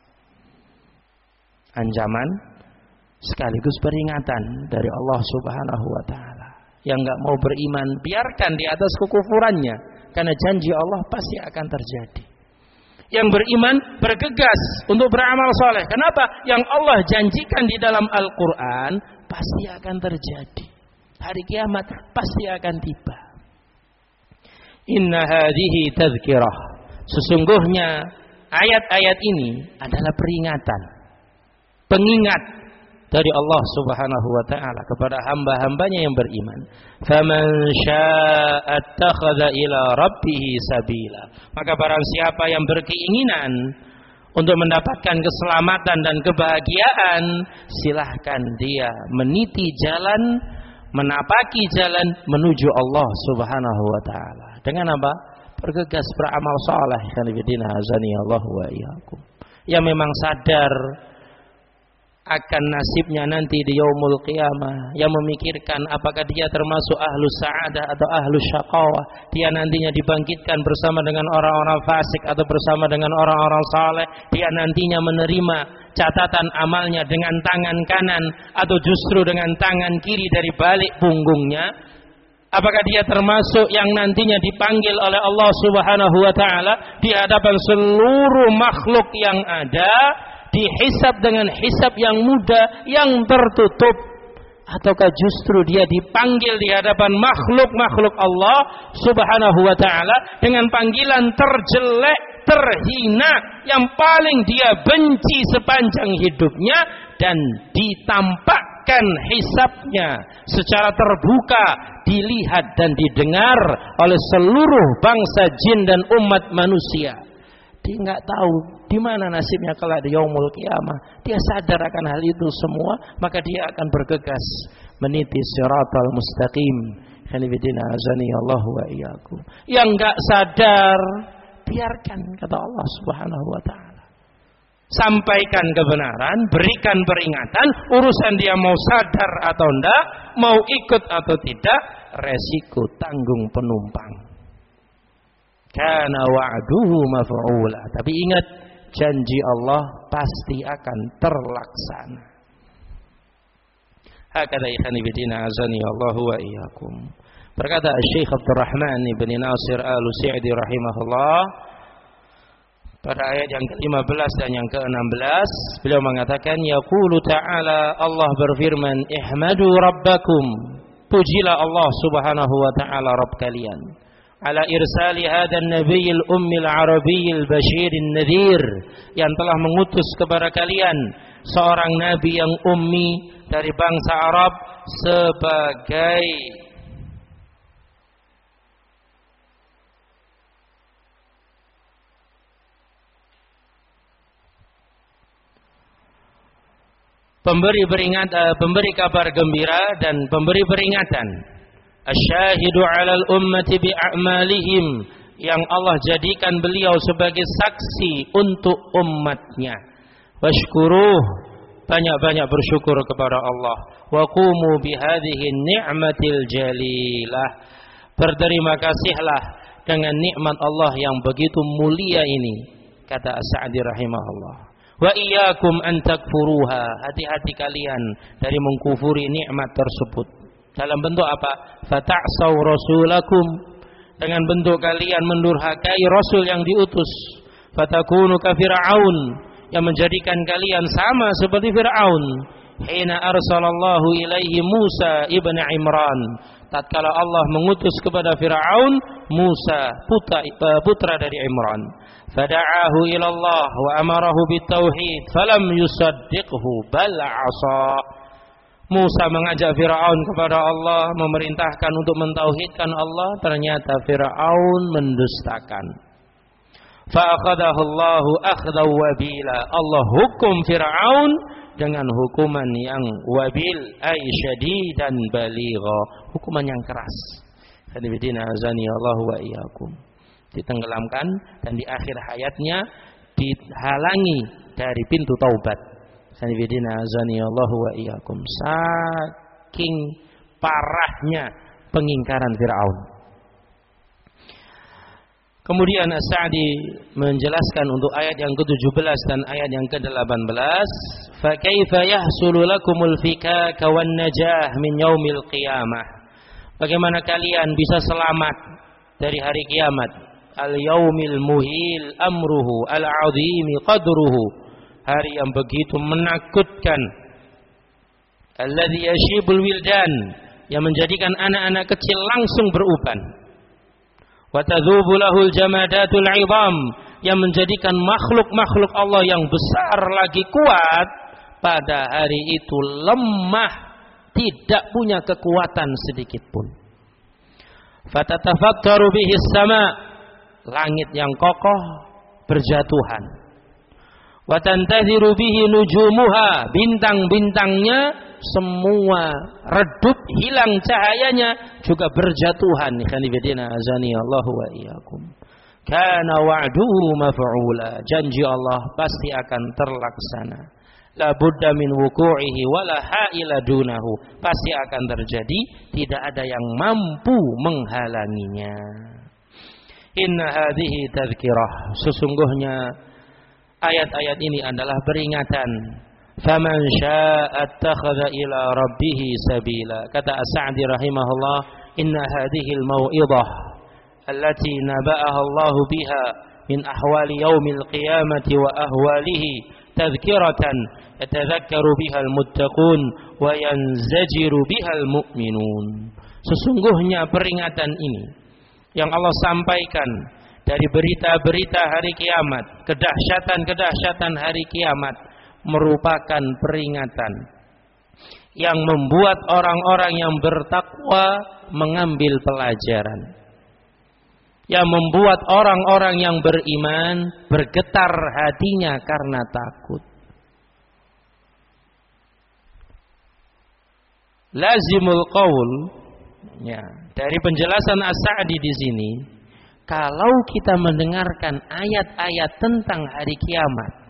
Ancaman sekaligus peringatan dari Allah Subhanahu wa taala. Yang enggak mau beriman, biarkan di atas kekufurannya, karena janji Allah pasti akan terjadi. Yang beriman bergegas untuk beramal soleh. Kenapa? Yang Allah janjikan di dalam Al-Quran pasti akan terjadi. Hari kiamat pasti akan tiba. Inna hadhihi tadhkirah. Sesungguhnya ayat-ayat ini adalah peringatan, pengingat dari Allah Subhanahu wa taala kepada hamba-hambanya yang beriman. Faman syaa'a attakhadha ila rabbih sabila. Maka barang siapa yang berkeinginan untuk mendapatkan keselamatan dan kebahagiaan, silahkan dia meniti jalan, menapaki jalan menuju Allah Subhanahu wa taala. Dengan apa? Bergegas beramal saleh. Khalifidina azani Allah wa iyyakum. Yang memang sadar akan nasibnya nanti di yaumul qiyamah, yang memikirkan apakah dia termasuk ahlus sa'adah atau ahlus syaqawah, dia nantinya dibangkitkan bersama dengan orang-orang fasik atau bersama dengan orang-orang saleh, dia nantinya menerima catatan amalnya dengan tangan kanan atau justru dengan tangan kiri dari balik punggungnya. Apakah dia termasuk yang nantinya dipanggil oleh Allah Subhanahu wa taala di hadapan seluruh makhluk yang ada, dihisab dengan hisab yang mudah, yang tertutup, ataukah justru dia dipanggil di hadapan makhluk-makhluk Allah Subhanahu wa taala dengan panggilan terjelek, terhina, yang paling dia benci sepanjang hidupnya, dan ditampakkan hisabnya secara terbuka, dilihat dan didengar oleh seluruh bangsa jin dan umat manusia. Dia nggak tahu di mana nasibnya kelak di yaumul qiyamah. Dia sadar akan hal itu semua, maka dia akan bergegas meniti siratal mustaqim. Khalifidina azani Allah wa iyyakum. Yang nggak sadar, biarkan, kata Allah Subhanahu wa taala. Sampaikan kebenaran, berikan peringatan, urusan dia mau sadar atau enggak, mau ikut atau tidak, resiko tanggung penumpang. Kana wa'duhu maf'ula. Tapi ingat, janji Allah pasti akan terlaksana. Hakadha ikhwani bidina azani Allah wa iyyakum. Berkata Syekh Abdul Rahman bin Nasir Al-Sa'di rahimahullah pada ayat yang ke lima belas dan yang ke enam belas, beliau mengatakan, yaqulu ta'ala, Allah berfirman, ihmadu rabbakum, pujilah Allah Subhanahu wa taala Rabb kalian, ala irsali hadan nabiyil ummil arabiyil basyirin nadhir, yang telah mengutus kepada kalian seorang nabi yang ummi dari bangsa Arab sebagai pemberi peringatan, pemberi kabar gembira dan pemberi peringatan. Asyahidu 'alal ummati bi'amalihim, yang Allah jadikan beliau sebagai saksi untuk umatnya. Washkuruh, banyak-banyak bersyukur kepada Allah. Wa qumu bihadhihi ni'matil jalilah. Berterima kasihlah dengan nikmat Allah yang begitu mulia ini, kata As-Sa'di rahimahullah. Wa iyyakum an takfuruha. Hati-hati kalian dari mengkufuri nikmat tersebut. Dalam bentuk apa? Fata'saw rasulakum. Dengan bentuk kalian mendurhakai rasul yang diutus. Fatakunu ka Fir'aun, yang menjadikan kalian sama seperti Fir'aun. Hina arsalallahu ilaihi Musa ibn Imran. Tatkala Allah mengutus kepada Fir'aun Musa, putra, putra dari Imran. Fada'ahu ilallah wa amarahu bitauhid falam yusaddiqhu bal 'asa. Musa mengajak Fir'aun kepada Allah, memerintahkan untuk mentauhidkan Allah, ternyata Fir'aun mendustakan. Fa'akhadahu Allahu akhdaw wabila. Allah hukum Fir'aun dengan hukuman yang wabil, ay syadidan baligha, hukuman yang keras. Hadibidina azani Allah wa iyyakum. Ditenggelamkan dan di akhir hayatnya dihalangi dari pintu taubat. Hadibidina azani Allah wa iyyakum. Saking parahnya pengingkaran Fir'aun. Kemudian As-Sa'di menjelaskan untuk ayat yang ke tujuh belas dan ayat yang ke delapan belas, fa kaifa yahsulu lakumul fikaka wan najah min yaumil qiyamah. Bagaimana kalian bisa selamat dari hari kiamat? Al yaumil muhil amruhu al azim qadruhu. Hari yang begitu menakutkan. Alladzi yashibul wildan, yang menjadikan anak-anak kecil langsung beruban. Wa tadzubu lahul jamadatul 'idham, yang menjadikan makhluk-makhluk Allah yang besar lagi kuat pada hari itu lemah, tidak punya kekuatan sedikit pun. Fatatafakkaru bihi sama, langit yang kokoh berjatuhan. Wa tantaziru bihi nujumuha, bintang-bintangnya semua redup, hilang cahayanya, juga berjatuhan. Khanifidina azani Allah wa iyyakum. Kana wa'duhu maf'ula, janji Allah pasti akan terlaksana. La budda min wuqu'ihi wala ha'ila dunahu, pasti akan terjadi, tidak ada yang mampu menghalanginya. Inna hadhihi tadhkirah, sesungguhnya ayat-ayat ini adalah peringatan. Faman syaa'a attakhadha ila rabbih sabila. Kata As-Sa'di rahimahullah, inna hadhil mau'izah allati naba'aha Allah biha min ahwali yaumil qiyamati wa ahwalihi tadhkiratan yatadhakkaru biha al-muttaqun wa yanzajiru biha al-mu'minun. Sesungguhnya peringatan ini yang Allah sampaikan dari berita-berita hari kiamat, kedahsyatan-kedahsyatan hari kiamat, merupakan peringatan yang membuat orang-orang yang bertakwa mengambil pelajaran, yang membuat orang-orang yang beriman bergetar hatinya karena takut. Lazimul qaul, ya, dari penjelasan As-Sa'di di sini, kalau kita mendengarkan ayat-ayat tentang hari kiamat,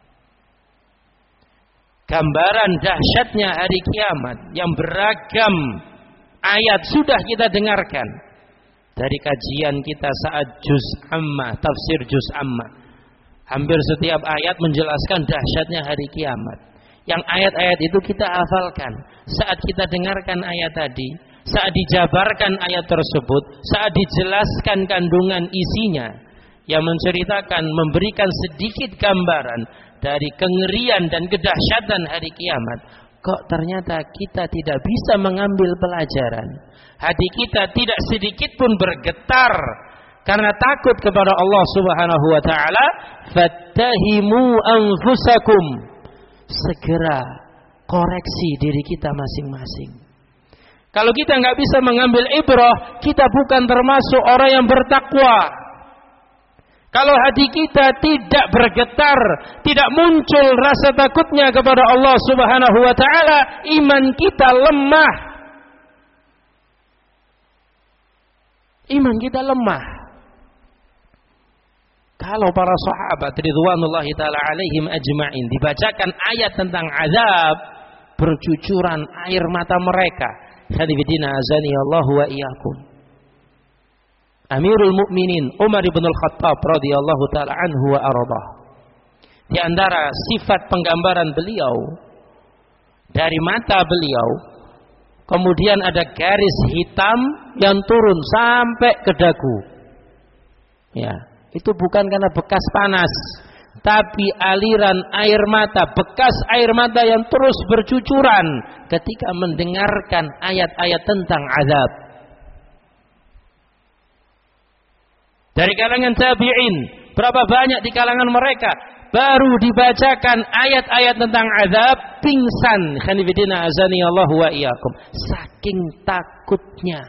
gambaran dahsyatnya hari kiamat yang beragam ayat sudah kita dengarkan dari kajian kita saat juz amma, tafsir juz amma. Hampir setiap ayat menjelaskan dahsyatnya hari kiamat. Yang ayat-ayat itu kita hafalkan. Saat kita dengarkan ayat tadi, saat dijabarkan ayat tersebut, saat dijelaskan kandungan isinya, yang menceritakan, memberikan sedikit gambaran dari kengerian dan kedahsyatan hari kiamat, kok ternyata kita tidak bisa mengambil pelajaran. Hati kita tidak sedikit pun bergetar karena takut kepada Allah Subhanahu wa taala. Fattahimu anfusakum, segera koreksi diri kita masing-masing. Kalau kita nggak bisa mengambil ibrah, kita bukan termasuk orang yang bertakwa. Kalau hati kita tidak bergetar, tidak muncul rasa takutnya kepada Allah Subhanahu wa taala, iman kita lemah. Iman kita lemah. Kalau para sahabat ridwanullahi taala alaihim ajma'in dibacakan ayat tentang azab, bercucuran air mata mereka. Khadifidina azani Allah wa iyyakum. Amirul Mukminin Umar bin Al-Khattab radhiyallahu taala anhu wa ardhah. Di antara sifat penggambaran beliau, dari mata beliau kemudian ada garis hitam yang turun sampai ke dagu. Ya, itu bukan karena bekas panas, tapi aliran air mata, bekas air mata yang terus bercucuran ketika mendengarkan ayat-ayat tentang azab. Dari kalangan tabi'in, berapa banyak di kalangan mereka baru dibacakan ayat-ayat tentang azab pingsan. Khanifidina azani Allah wa iyyakum, saking takutnya.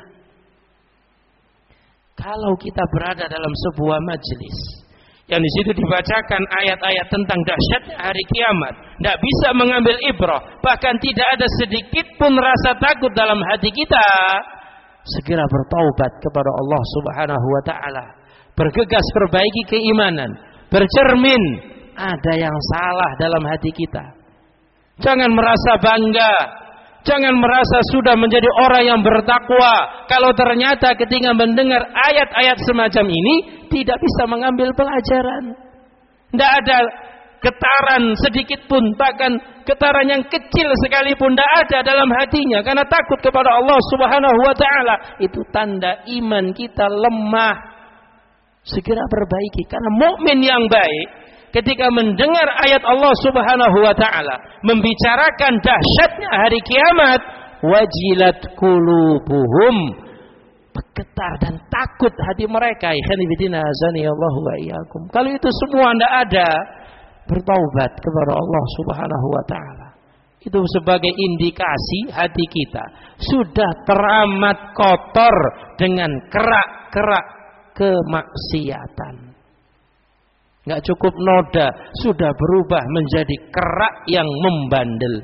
Kalau kita berada dalam sebuah majelis yang di situ dibacakan ayat-ayat tentang dahsyatnya hari kiamat, tidak bisa mengambil ibrah, bahkan tidak ada sedikit pun rasa takut dalam hati kita, segera bertaubat kepada Allah Subhanahu wa taala, bergegas perbaiki keimanan, bercermin ada yang salah dalam hati kita. Jangan merasa bangga, jangan merasa sudah menjadi orang yang bertakwa kalau ternyata ketika mendengar ayat-ayat semacam ini tidak bisa mengambil pelajaran. Tidak ada getaran sedikit pun, bahkan getaran yang kecil sekalipun tidak ada dalam hatinya karena takut kepada Allah Subhanahu wa taala. Itu tanda iman kita lemah. Segera perbaiki, karena mukmin yang baik ketika mendengar ayat Allah Subhanahu wa taala membicarakan dahsyatnya hari kiamat, wajilat qulubuhum, bergetar dan takut hati mereka. Ikhwanifidina azani Allah wa iyyakum. Kalau itu semua tidak ada, bertaubat kepada Allah Subhanahu wa taala. Itu sebagai indikasi hati kita sudah teramat kotor dengan kerak-kerak kemaksiatan. Nggak cukup noda, sudah berubah menjadi kerak yang membandel.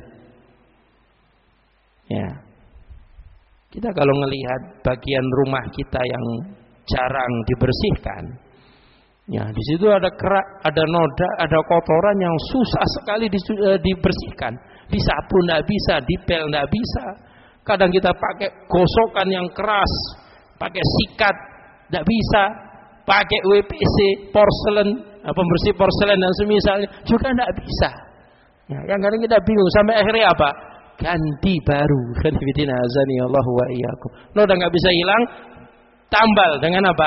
Ya, kita kalau melihat bagian rumah kita yang jarang dibersihkan, ya di situ ada kerak, ada noda, ada kotoran yang susah sekali dibersihkan. Disapu nggak bisa, dipel nggak bisa. Kadang kita pakai gosokan yang keras, pakai sikat nggak bisa, pakai W P C, porselen, pembersih porselen dan semisalnya juga tidak bisa. Ya, kadang-kadang kita bingung sampai akhirnya apa? Ganti baru. Khonifidina azani Allah wa iyyakum. Noda nggak bisa hilang, tambal dengan apa?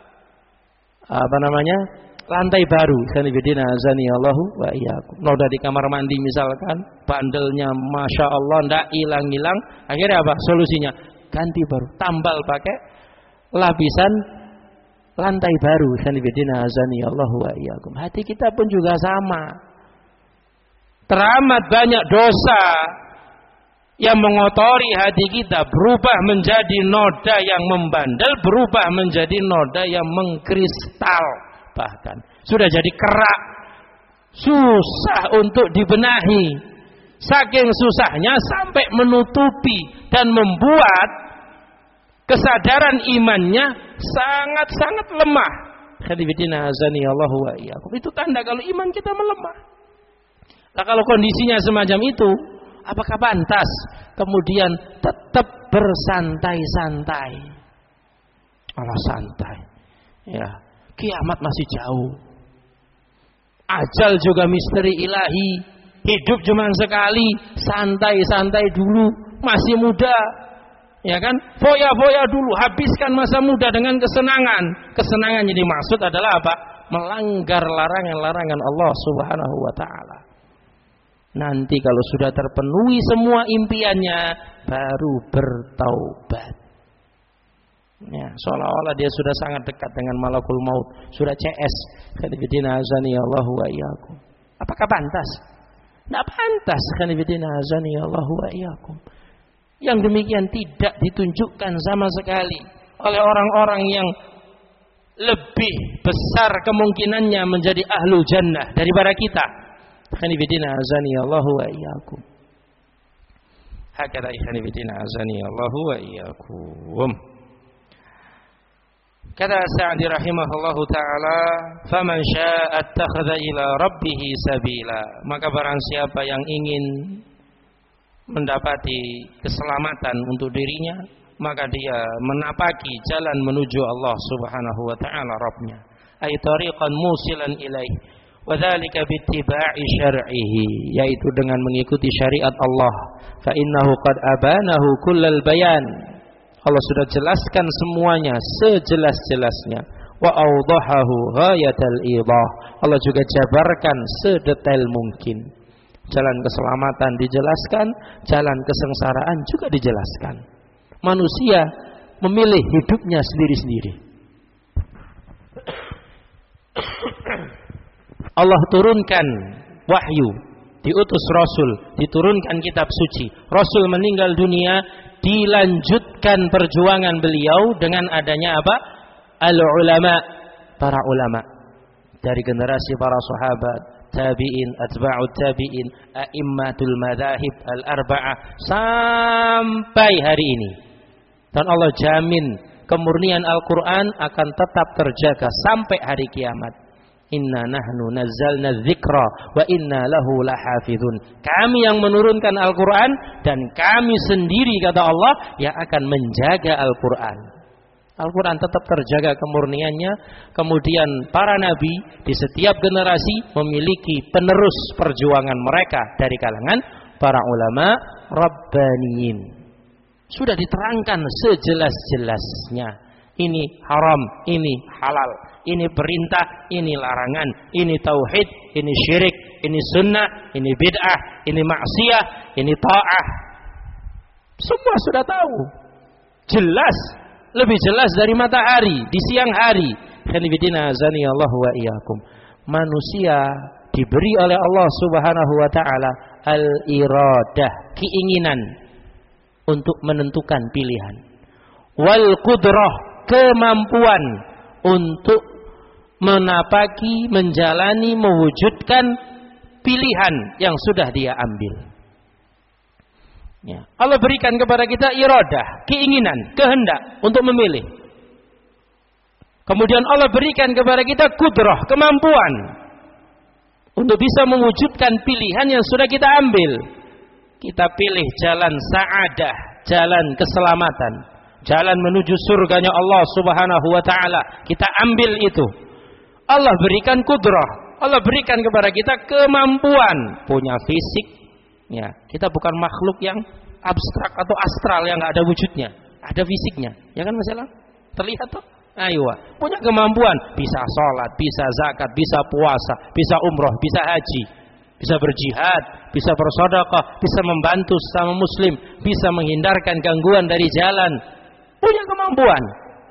Apa namanya? Lantai baru. Khonifidina azani Allah wa iyyakum. Noda di kamar mandi misalkan, bandelnya masya Allah ndak hilang-hilang. Akhirnya apa? Solusinya ganti baru, tambal pakai lapisan lantai baru. Khonifidina azani Allah wa iyyakum. Hati kita pun juga sama. Teramat banyak dosa yang mengotori hati kita, berubah menjadi noda yang membandel, berubah menjadi noda yang mengkristal, bahkan sudah jadi kerak, susah untuk dibenahi. Saking susahnya sampai menutupi dan membuat kesadaran imannya sangat-sangat lemah. Khadifidina azani Allah wa iyyakum. Itu tanda kalau iman kita melemah. Nah, kalau kondisinya semacam itu, apakah pantas kemudian tetap bersantai-santai? Allah santai. Ya, kiamat masih jauh. Ajal juga misteri ilahi. Hidup cuma sekali, santai-santai dulu, masih muda. Ya kan? Foya-foya dulu, habiskan masa muda dengan kesenangan. Kesenangan yang dimaksud adalah apa? Melanggar larangan-larangan Allah Subhanahu wa taala. Nanti kalau sudah terpenuhi semua impiannya, baru bertaubat. Ya, seolah-olah dia sudah sangat dekat dengan malakul maut, sudah C S. Khadifidina azani Allah wa iyyakum. Apakah pantas? Tidak pantas. Khadifidina azani Allah wa iyyakum. Yang demikian tidak ditunjukkan sama sekali oleh orang-orang yang lebih besar kemungkinannya menjadi ahlul jannah daripada kita. Khanifidina azani Allahu wa iyyakum. Hakada khanifidina azani Allahu wa iyyakum. Kata Sa'di rahimahullahu ta'ala, faman syaa'a attakhadha ila rabbih sabila. Maka barang siapa yang ingin mendapati keselamatan untuk dirinya, maka dia menapaki jalan menuju Allah Subhanahu wa ta'ala Rabbnya. Ay tariqan musilan ilaih. Wa dzalika bittiba'i syar'ihi, yaitu dengan mengikuti syariat Allah. Fa innahu qad abanahu kullal bayan. Allah sudah jelaskan semuanya sejelas-jelasnya. Wa awdahahu ghayatal idah. Allah juga jabarkan sedetail mungkin. Jalan keselamatan dijelaskan, jalan kesengsaraan juga dijelaskan. Manusia memilih hidupnya sendiri-sendiri. Allah turunkan wahyu, diutus Rasul, diturunkan kitab suci. Rasul meninggal dunia, dilanjutkan perjuangan beliau dengan adanya apa? Al-ulama, para ulama dari generasi para sahabat, tabi'in, atba'ut tabi'in, a'immatul madzahib al-arba'ah sampai hari ini. Dan Allah jamin kemurnian Al-Qur'an akan tetap terjaga sampai hari kiamat. Inna nahnu nazzalna dzikra wa inna lahu lahafizun. Kami yang menurunkan Al-Qur'an dan kami sendiri, kata Allah, yang akan menjaga Al-Qur'an. Al-Quran tetap terjaga kemurniannya. Kemudian para nabi di setiap generasi memiliki penerus perjuangan mereka dari kalangan para ulama rabbaniyin. Sudah diterangkan sejelas-jelasnya. Ini haram, ini halal, ini perintah, ini larangan, ini tauhid, ini syirik, ini sunnah, ini bid'ah, ini maksiyah, ini ta'ah. Semua sudah tahu. Jelas. Lebih jelas dari matahari di siang hari. Khanifidina azanillahu wa iyyakum. Manusia diberi oleh Allah Subhanahu wa taala al-iradah, keinginan untuk menentukan pilihan. Wal qudrah, kemampuan untuk menapaki, menjalani, mewujudkan pilihan yang sudah dia ambil. Ya. Allah berikan kepada kita iradah, keinginan, kehendak untuk memilih. Kemudian Allah berikan kepada kita kudrah, kemampuan untuk bisa mewujudkan pilihan yang sudah kita ambil. Kita pilih jalan sa'adah, jalan keselamatan, jalan menuju surganya Allah Subhanahu wa taala. Kita ambil itu. Allah berikan kudrah, Allah berikan kepada kita kemampuan, punya fisik. Ya, kita bukan makhluk yang abstrak atau astral yang nggak ada wujudnya, ada fisiknya, ya kan masalah? Terlihat tuh, ayo, punya kemampuan, bisa sholat, bisa zakat, bisa puasa, bisa umroh, bisa haji, bisa berjihad, bisa bersedekah, bisa membantu sesama muslim, bisa menghindarkan gangguan dari jalan, punya kemampuan.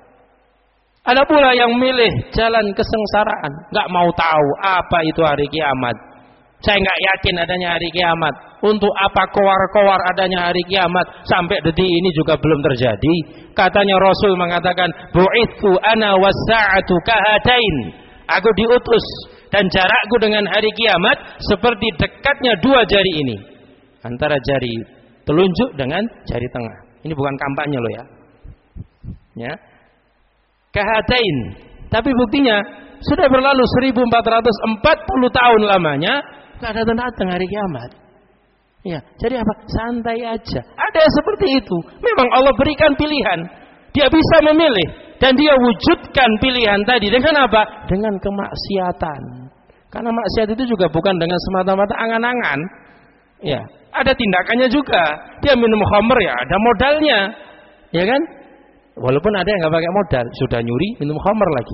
Ada pula yang milih jalan kesengsaraan, nggak mau tahu apa itu hari kiamat. Saya nggak yakin adanya hari kiamat. Untuk apa kowar-kowar adanya hari kiamat? Sampai detik ini juga belum terjadi. Katanya Rasul mengatakan, bu'ithu ana was-sa'atu kahatain. Aku diutus dan jarakku dengan hari kiamat seperti dekatnya dua jari ini, antara jari telunjuk dengan jari tengah. Ini bukan kampanye loh ya. Ya. Kahatain. Tapi buktinya sudah berlalu seribu empat ratus empat puluh tahun lamanya. Tidak ada datang hari kiamat. Ya, jadi apa? Santai aja. Ada yang seperti itu. Memang Allah berikan pilihan. Dia bisa memilih dan dia wujudkan pilihan tadi dengan apa? Dengan kemaksiatan. Karena maksiat itu juga bukan dengan semata-mata angan-angan. Ya, ada tindakannya juga. Dia minum khamr, ya ada modalnya. Ya kan? Walaupun ada yang nggak pakai modal, sudah nyuri minum khamr lagi.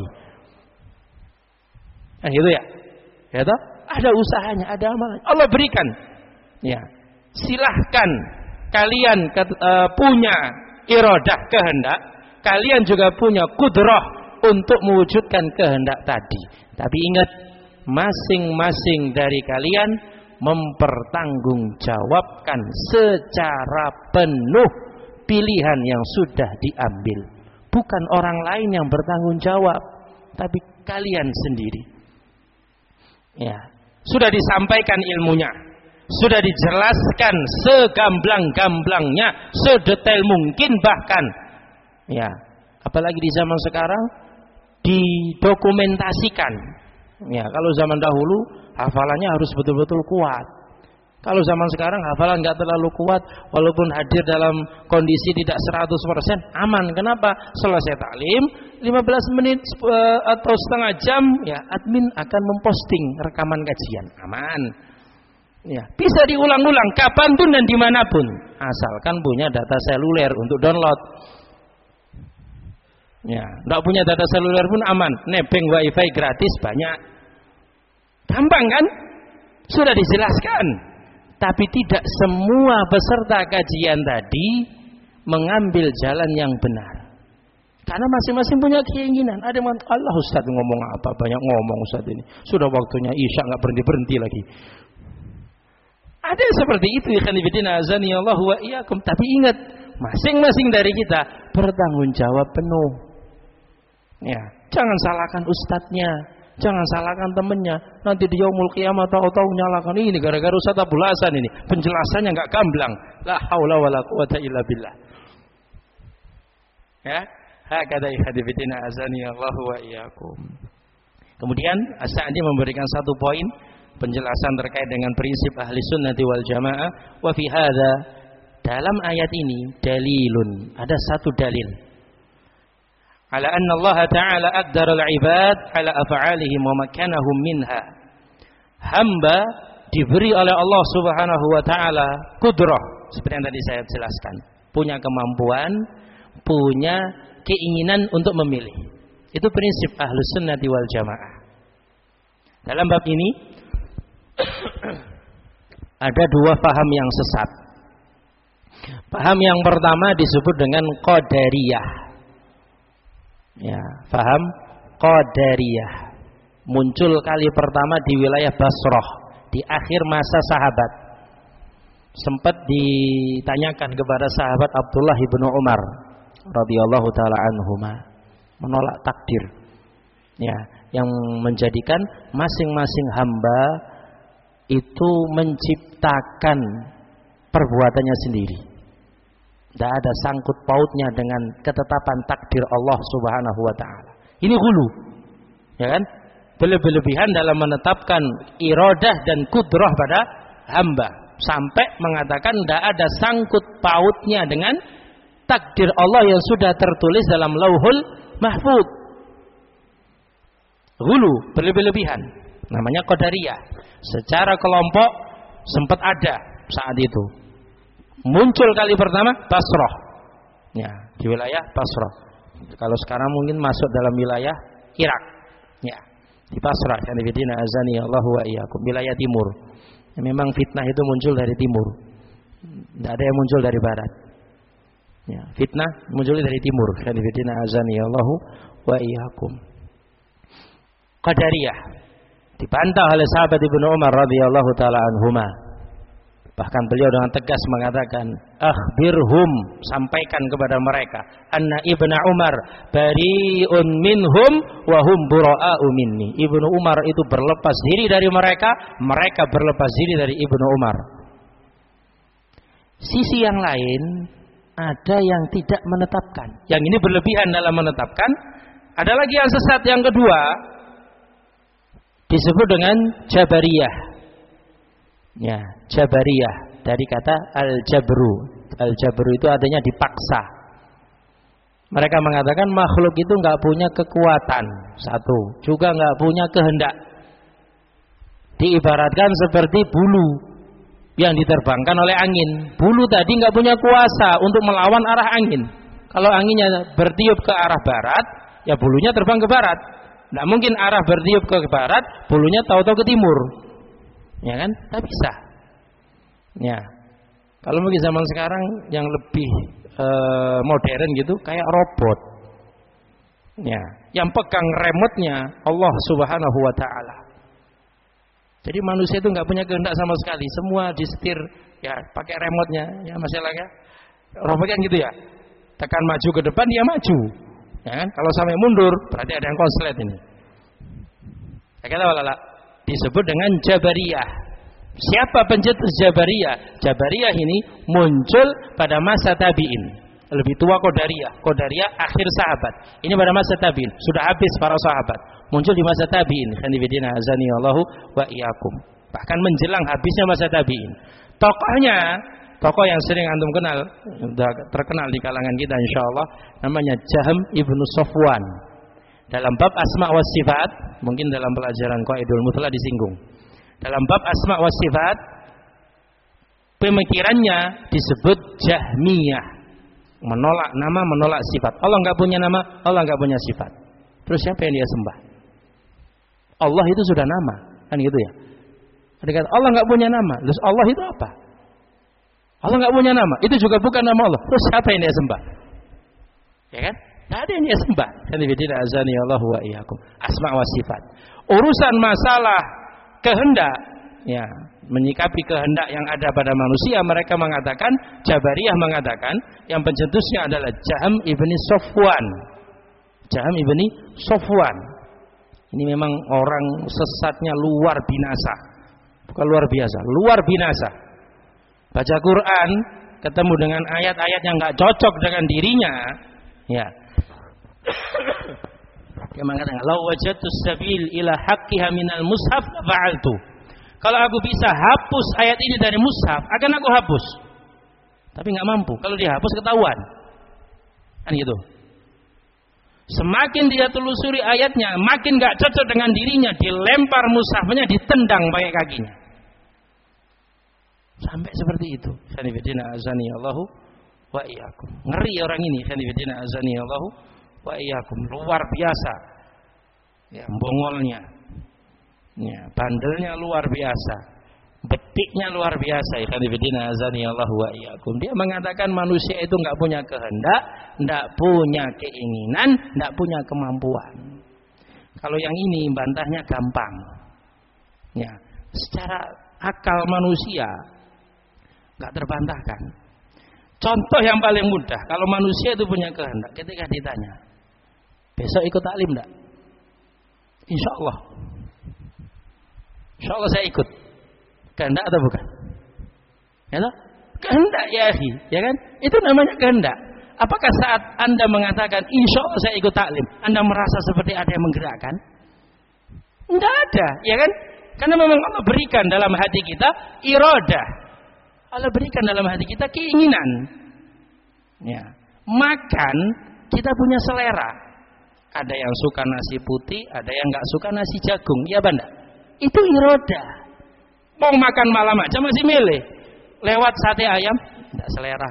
Nah, gitu ya. Ya toh? Ada usahanya, ada amalan. Allah berikan. Ya. Silahkan kalian uh, punya iradah, kehendak, kalian juga punya kudrah untuk mewujudkan kehendak tadi. Tapi ingat, masing-masing dari kalian mempertanggungjawabkan secara penuh pilihan yang sudah diambil. Bukan orang lain yang bertanggung jawab, tapi kalian sendiri. Ya. Sudah disampaikan ilmunya, sudah dijelaskan segamblang-gamblangnya, sedetail mungkin bahkan. Ya, apalagi di zaman sekarang didokumentasikan. Ya, kalau zaman dahulu hafalannya harus betul-betul kuat. Kalau zaman sekarang hafalan nggak terlalu kuat, walaupun hadir dalam kondisi tidak seratus persen aman. Kenapa? Selesai taklim lima belas menit atau setengah jam, ya admin akan memposting rekaman kajian, aman. Ya, bisa diulang-ulang kapanpun dan dimanapun, asalkan punya data seluler untuk download. Ya, nggak punya data seluler pun aman, nebeng wifi gratis banyak, gampang kan? Sudah dijelaskan. Tapi tidak semua peserta kajian tadi mengambil jalan yang benar. Karena masing-masing punya keinginan. Ada yang mengatakan, Allah Ustaz ngomong apa? Banyak ngomong Ustaz ini. Sudah waktunya Isya nggak berhenti-berhenti lagi. Ada yang seperti itu. Ikhwanifidina azani Allah wa iyyakum. Tapi ingat, masing-masing dari kita bertanggung jawab penuh. Ya, jangan salahkan ustadznya. Jangan salahkan temennya. Nanti di yaumul qiyamah tahu-tahu nyalakan ini gara-gara Ustaz Abdul Hasan ini. Penjelasannya enggak gamblang. La haula wala quwata illa billah. Ya, hakada ihadifidina azani Allah wa iyyakum. Kemudian As-Sa'di memberikan satu poin penjelasan terkait dengan prinsip ahli sunnati wal jamaah. Wa fi hadza, dalam ayat ini dalilun, ada satu dalil ala anna Allah Ta'ala aqdara al-ibad ala af'alihim wa makanahum minha. Hamba diberi oleh Allah Subhanahu wa taala kudrah, seperti yang tadi saya jelaskan, punya kemampuan, punya keinginan untuk memilih. Itu prinsip Ahlus Sunnati wal Jamaah. Dalam bab ini ada dua paham yang sesat. Paham yang pertama disebut dengan Qadariyah. Ya, paham Qadariyah muncul kali pertama di wilayah Basrah di akhir masa sahabat. Sempat ditanyakan kepada sahabat Abdullah ibn Umar radhiyallahu taala anhuma, menolak takdir. Ya, yang menjadikan masing-masing hamba itu menciptakan perbuatannya sendiri. Tidak ada sangkut pautnya dengan ketetapan takdir Allah Subhanahu wa taala. Ini hulu. Ya kan? Berlebihan dalam menetapkan iradah dan kudrah pada hamba, sampai mengatakan tidak ada sangkut pautnya dengan takdir Allah yang sudah tertulis dalam Lauhul Mahfuz. Hulu, berlebihan. Namanya Qadariyah. Secara kelompok sempat ada saat itu. Muncul kali pertama Basrah, ya, di wilayah Basrah. Kalau sekarang mungkin masuk dalam wilayah Irak, ya, di Basrah. Kanifidina azani Allahu wa iyyakum, wilayah timur. Ya, memang fitnah itu muncul dari timur, tidak ada yang muncul dari barat. Ya, fitnah muncul dari timur. Kanifidina azani Allahu wa iyyakum. Qadariyah dibantah oleh sahabat Ibnu Umar radhiyallahu taala anhuma. Bahkan beliau dengan tegas mengatakan, akhbirhum, sampaikan kepada mereka, anna Ibnu Umar bari'un minhum wa hum bura'u minni. Ibnu Umar itu berlepas diri dari mereka, mereka berlepas diri dari Ibnu Umar. Sisi yang lain, ada yang tidak menetapkan. Yang ini berlebihan dalam menetapkan. Ada lagi yang sesat yang kedua, disebut dengan Jabariyah. Ya, Jabariyah dari kata al-jabru. Al-jabru itu artinya dipaksa. Mereka mengatakan makhluk itu enggak punya kekuatan, satu, juga enggak punya kehendak. Diibaratkan seperti bulu yang diterbangkan oleh angin. Bulu tadi enggak punya kuasa untuk melawan arah angin. Kalau anginnya bertiup ke arah barat, ya bulunya terbang ke barat. Enggak mungkin arah bertiup ke barat, bulunya tahu-tahu ke timur. Ya kan? Tak bisa. Ya. Kalau mungkin zaman sekarang yang lebih e, modern gitu, kayak robot. Ya, yang pegang remote-nya Allah Subhanahu wa taala. Jadi manusia itu enggak punya kehendak sama sekali, semua disetir ya pakai remote-nya. Ya masalahnya robot kan gitu ya. Tekan maju ke depan dia maju. Ya kan? Kalau sampai mundur berarti ada yang konslet ini. Ya kata wala disebut dengan Jabariyah. Siapa pencetus Jabariyah? Jabariyah ini muncul pada masa tabi'in. lebih tua Qadariyah. Qadariyah akhir sahabat. Ini pada masa tabi'in, sudah habis para sahabat. Muncul di masa tabi'in. Khanifidina azani Allahu wa iyyakum. Bahkan menjelang habisnya masa tabi'in. Tokohnya, tokoh yang sering antum kenal, sudah terkenal di kalangan kita insyaallah, namanya Jahm ibnu Safwan. Dalam bab asma wa sifat, mungkin dalam pelajaran Qaidul Muthla disinggung. Dalam bab asma wa sifat, pemikirannya disebut Jahmiyah, menolak nama, menolak sifat. Allah enggak punya nama, Allah enggak punya sifat. Terus siapa yang dia sembah? Allah itu sudah nama, kan gitu ya. Ada kata Allah enggak punya nama, terus Allah itu apa? Allah enggak punya nama, itu juga bukan nama Allah. Terus siapa yang dia sembah? Ya kan? Tidak ada yang dia sembah. Khanifidina azani Allah wa iyyakum. Asma wa sifat. Urusan masalah kehendak, ya, menyikapi kehendak yang ada pada manusia, mereka mengatakan, Jabariyah mengatakan, yang pencetusnya adalah Jahm ibni Safwan. Jahm ibni Safwan. Ini memang orang sesatnya luar binasa. Bukan luar biasa, luar binasa. Baca Quran, ketemu dengan ayat-ayat yang enggak cocok dengan dirinya, ya. Dia mengatakan, "Lau wajadtu sabil ila haqqiha minal mushaf fa'altu." Kalau aku bisa hapus ayat ini dari mushaf, akan aku hapus. Tapi enggak mampu. Kalau dihapus ketahuan. Kan gitu. Semakin dia telusuri ayatnya, makin enggak cocok dengan dirinya, dilempar mushafnya, ditendang pakai kakinya. Sampai seperti itu. Khanifidina azani Allahu wa iyyakum. Ngeri orang ini, khanifidina azani Allahu wa iyyakum, luar biasa. Ya, bongolnya. Ya, bandelnya luar biasa. Betiknya luar biasa. Khanifidina azani Allahu wa iyyakum. Dia mengatakan manusia itu enggak punya kehendak, enggak punya keinginan, enggak punya kemampuan. Kalau yang ini bantahnya gampang. Ya, secara akal manusia enggak terbantahkan. Contoh yang paling mudah, kalau manusia itu punya kehendak, ketika ditanya, besok ikut taklim enggak? Insya Allah. Insya Allah saya ikut. Kehendak atau bukan? Ya toh? Kehendak ya akhi, ya kan? Itu namanya kehendak. Apakah saat Anda mengatakan insya Allah saya ikut taklim, Anda merasa seperti ada yang menggerakkan? Enggak ada, ya kan? Karena memang Allah berikan dalam hati kita iradah. Allah berikan dalam hati kita keinginan. Ya. Makan kita punya selera. Ada yang suka nasi putih, ada yang enggak suka nasi jagung, ya banda? Itu iradah. Mau makan malam aja masih milih. Lewat sate ayam, enggak selera.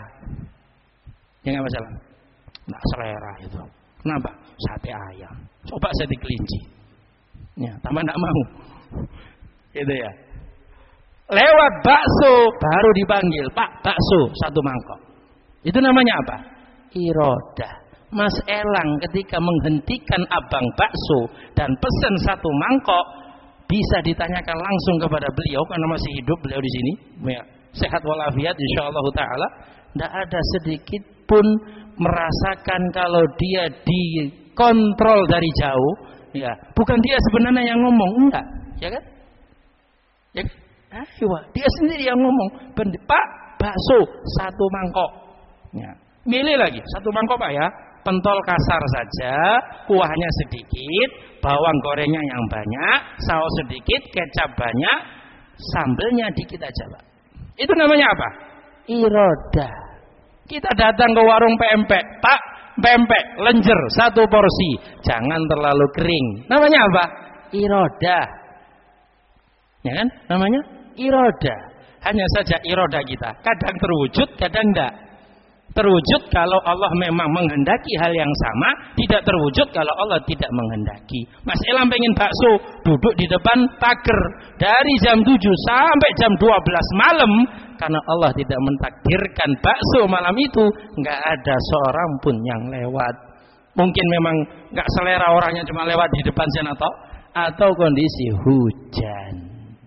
Ya enggak masalah. Enggak selera itu. Kenapa? Sate ayam. Coba sate kelinci. Ya, tambah enggak mau. Gitu ya. Lewat bakso baru dipanggil, "Pak, bakso satu mangkok." Itu namanya apa? Iradah. Mas Elang ketika menghentikan abang bakso dan pesan satu mangkok, bisa ditanyakan langsung kepada beliau karena masih hidup beliau di sini, ya, sehat walafiat insyaallah taala. Tidak ada sedikit pun merasakan kalau dia dikontrol dari jauh, ya. Bukan dia sebenarnya yang ngomong, enggak, ya kan? Ya, ayo, dia sendiri yang ngomong, "Pak, bakso satu mangkok." Ya. Milih lagi, satu mangkok Pak ya. Pentol kasar saja, kuahnya sedikit, bawang gorengnya yang banyak, saus sedikit, kecap banyak, sambelnya dikit aja Pak. Itu namanya apa? Iradah. Kita datang ke warung pempek, "Pak, pempek lenjer satu porsi, jangan terlalu kering." Namanya apa? Iradah. Ya kan? Namanya iradah. Hanya saja iradah kita kadang terwujud, kadang enggak. Terwujud kalau Allah memang menghendaki hal yang sama, tidak terwujud kalau Allah tidak menghendaki. Mas Elam pengen bakso, duduk di depan pagar dari jam tujuh sampai jam dua belas malam, karena Allah tidak mentakdirkan bakso malam itu, enggak ada seorang pun yang lewat. Mungkin memang enggak selera orangnya cuma lewat di depan sana atau atau kondisi hujan.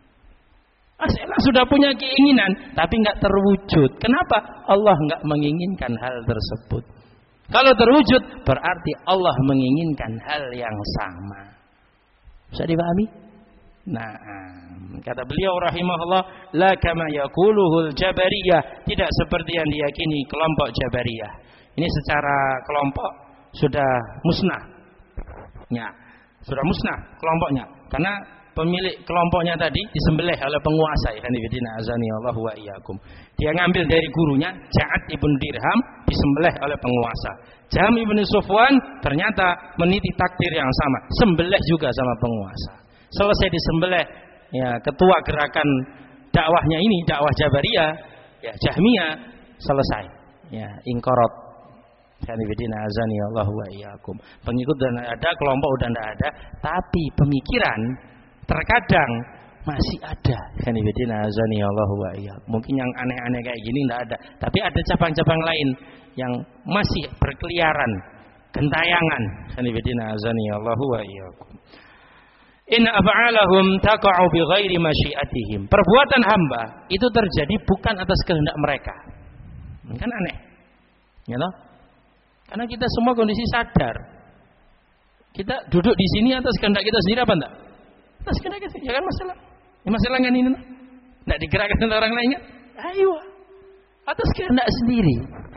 Mas Elang sudah punya keinginan, tapi enggak terwujud. Kenapa? Allah enggak menginginkan hal tersebut. Kalau terwujud, berarti Allah menginginkan hal yang sama. Bisa dipahami? Nah, kata beliau rahimahullah, la kama yaquluhul Jabariyah, tidak seperti yang diyakini kelompok Jabariyah. Ini secara kelompok sudah musnah. Ya, sudah musnah kelompoknya. Karena pemilik kelompoknya tadi disembelih oleh penguasa, ya kan ibadina azani Allah wa iyyakum. Dia ngambil dari gurunya Ja'ad ibn Dirham, disembelih oleh penguasa. Jam ibn Sufwan ternyata meniti takdir yang sama, sembelih juga sama penguasa. Selesai disembelih, ya ketua gerakan dakwahnya ini, dakwah Jabariyah, ya Jahmiyah, selesai. Ya, ingkorot. Kan ibadina azani Allah wa iyyakum. Pengikut dan ada, kelompok udah enggak ada, tapi pemikiran terkadang masih ada. Kan ibadina azani Allah wa iyyakum. Mungkin yang aneh-aneh kayak gini enggak ada, tapi ada cabang-cabang lain yang masih berkeliaran, gentayangan. Kan ibadina azani Allah wa iyyakum. Inna af'alahum taqa'u bighairi masyiatihim. Perbuatan hamba itu terjadi bukan atas kehendak mereka. Kan aneh. Ya toh? Karena kita semua kondisi sadar. Kita duduk di sini atas kehendak kita sendiri apa enggak? Atas kehendak kita, ya kan masalah. Ya masalah kan ini. Enggak digerakkan oleh orang lain kan? Ayo. Atas kehendak sendiri.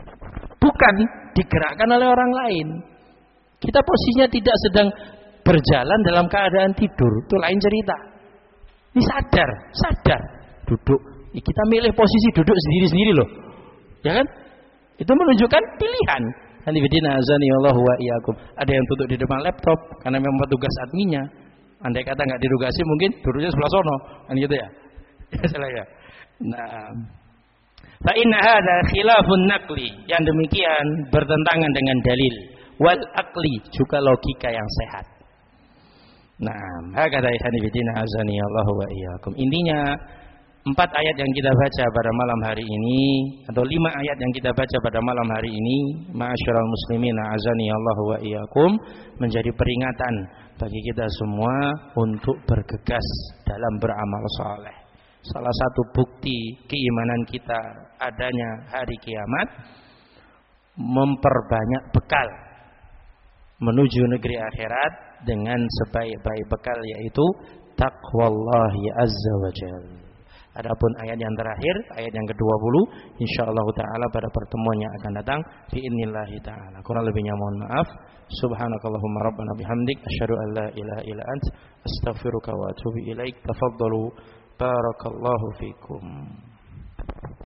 Bukan digerakkan oleh orang lain. Kita posisinya tidak sedang berjalan dalam keadaan tidur, itu lain cerita. Ini sadar, sadar duduk. Kita milih posisi duduk sendiri-sendiri loh. Ya kan? Itu menunjukkan pilihan. Alibidina azani Allah wa iyyakum. Ada yang duduk di depan laptop karena memang tugas adminnya. Andai kata enggak dirugasi mungkin duduknya sebelah sono. Kan gitu ya. Ya salah ya. Nah, fa inna hadza khilafun naqli. Yang demikian bertentangan dengan dalil wal aqli, juga logika yang sehat. Nah, hakadha ikhwanifidina azani Allah wa iyyakum. Intinya empat ayat yang kita baca pada malam hari ini, atau lima ayat yang kita baca pada malam hari ini, ma'asyiral muslimin azani Allah wa iyyakum, menjadi peringatan bagi kita semua untuk bergegas dalam beramal saleh. Salah satu bukti keimanan kita adanya hari kiamat, memperbanyak bekal menuju negeri akhirat dengan sebaik-baik bekal, yaitu taqwallahi azza wa jalla. Adapun ayat yang terakhir, ayat yang kedua puluh, insyaallah taala pada pertemuan yang akan datang biidznillah taala. Kurang lebihnya mohon maaf. Subhanakallahumma rabbana bihamdik asyhadu an la ilaha illa ant astaghfiruka wa atubu ilaik. Tafaddalu barakallahu fikum.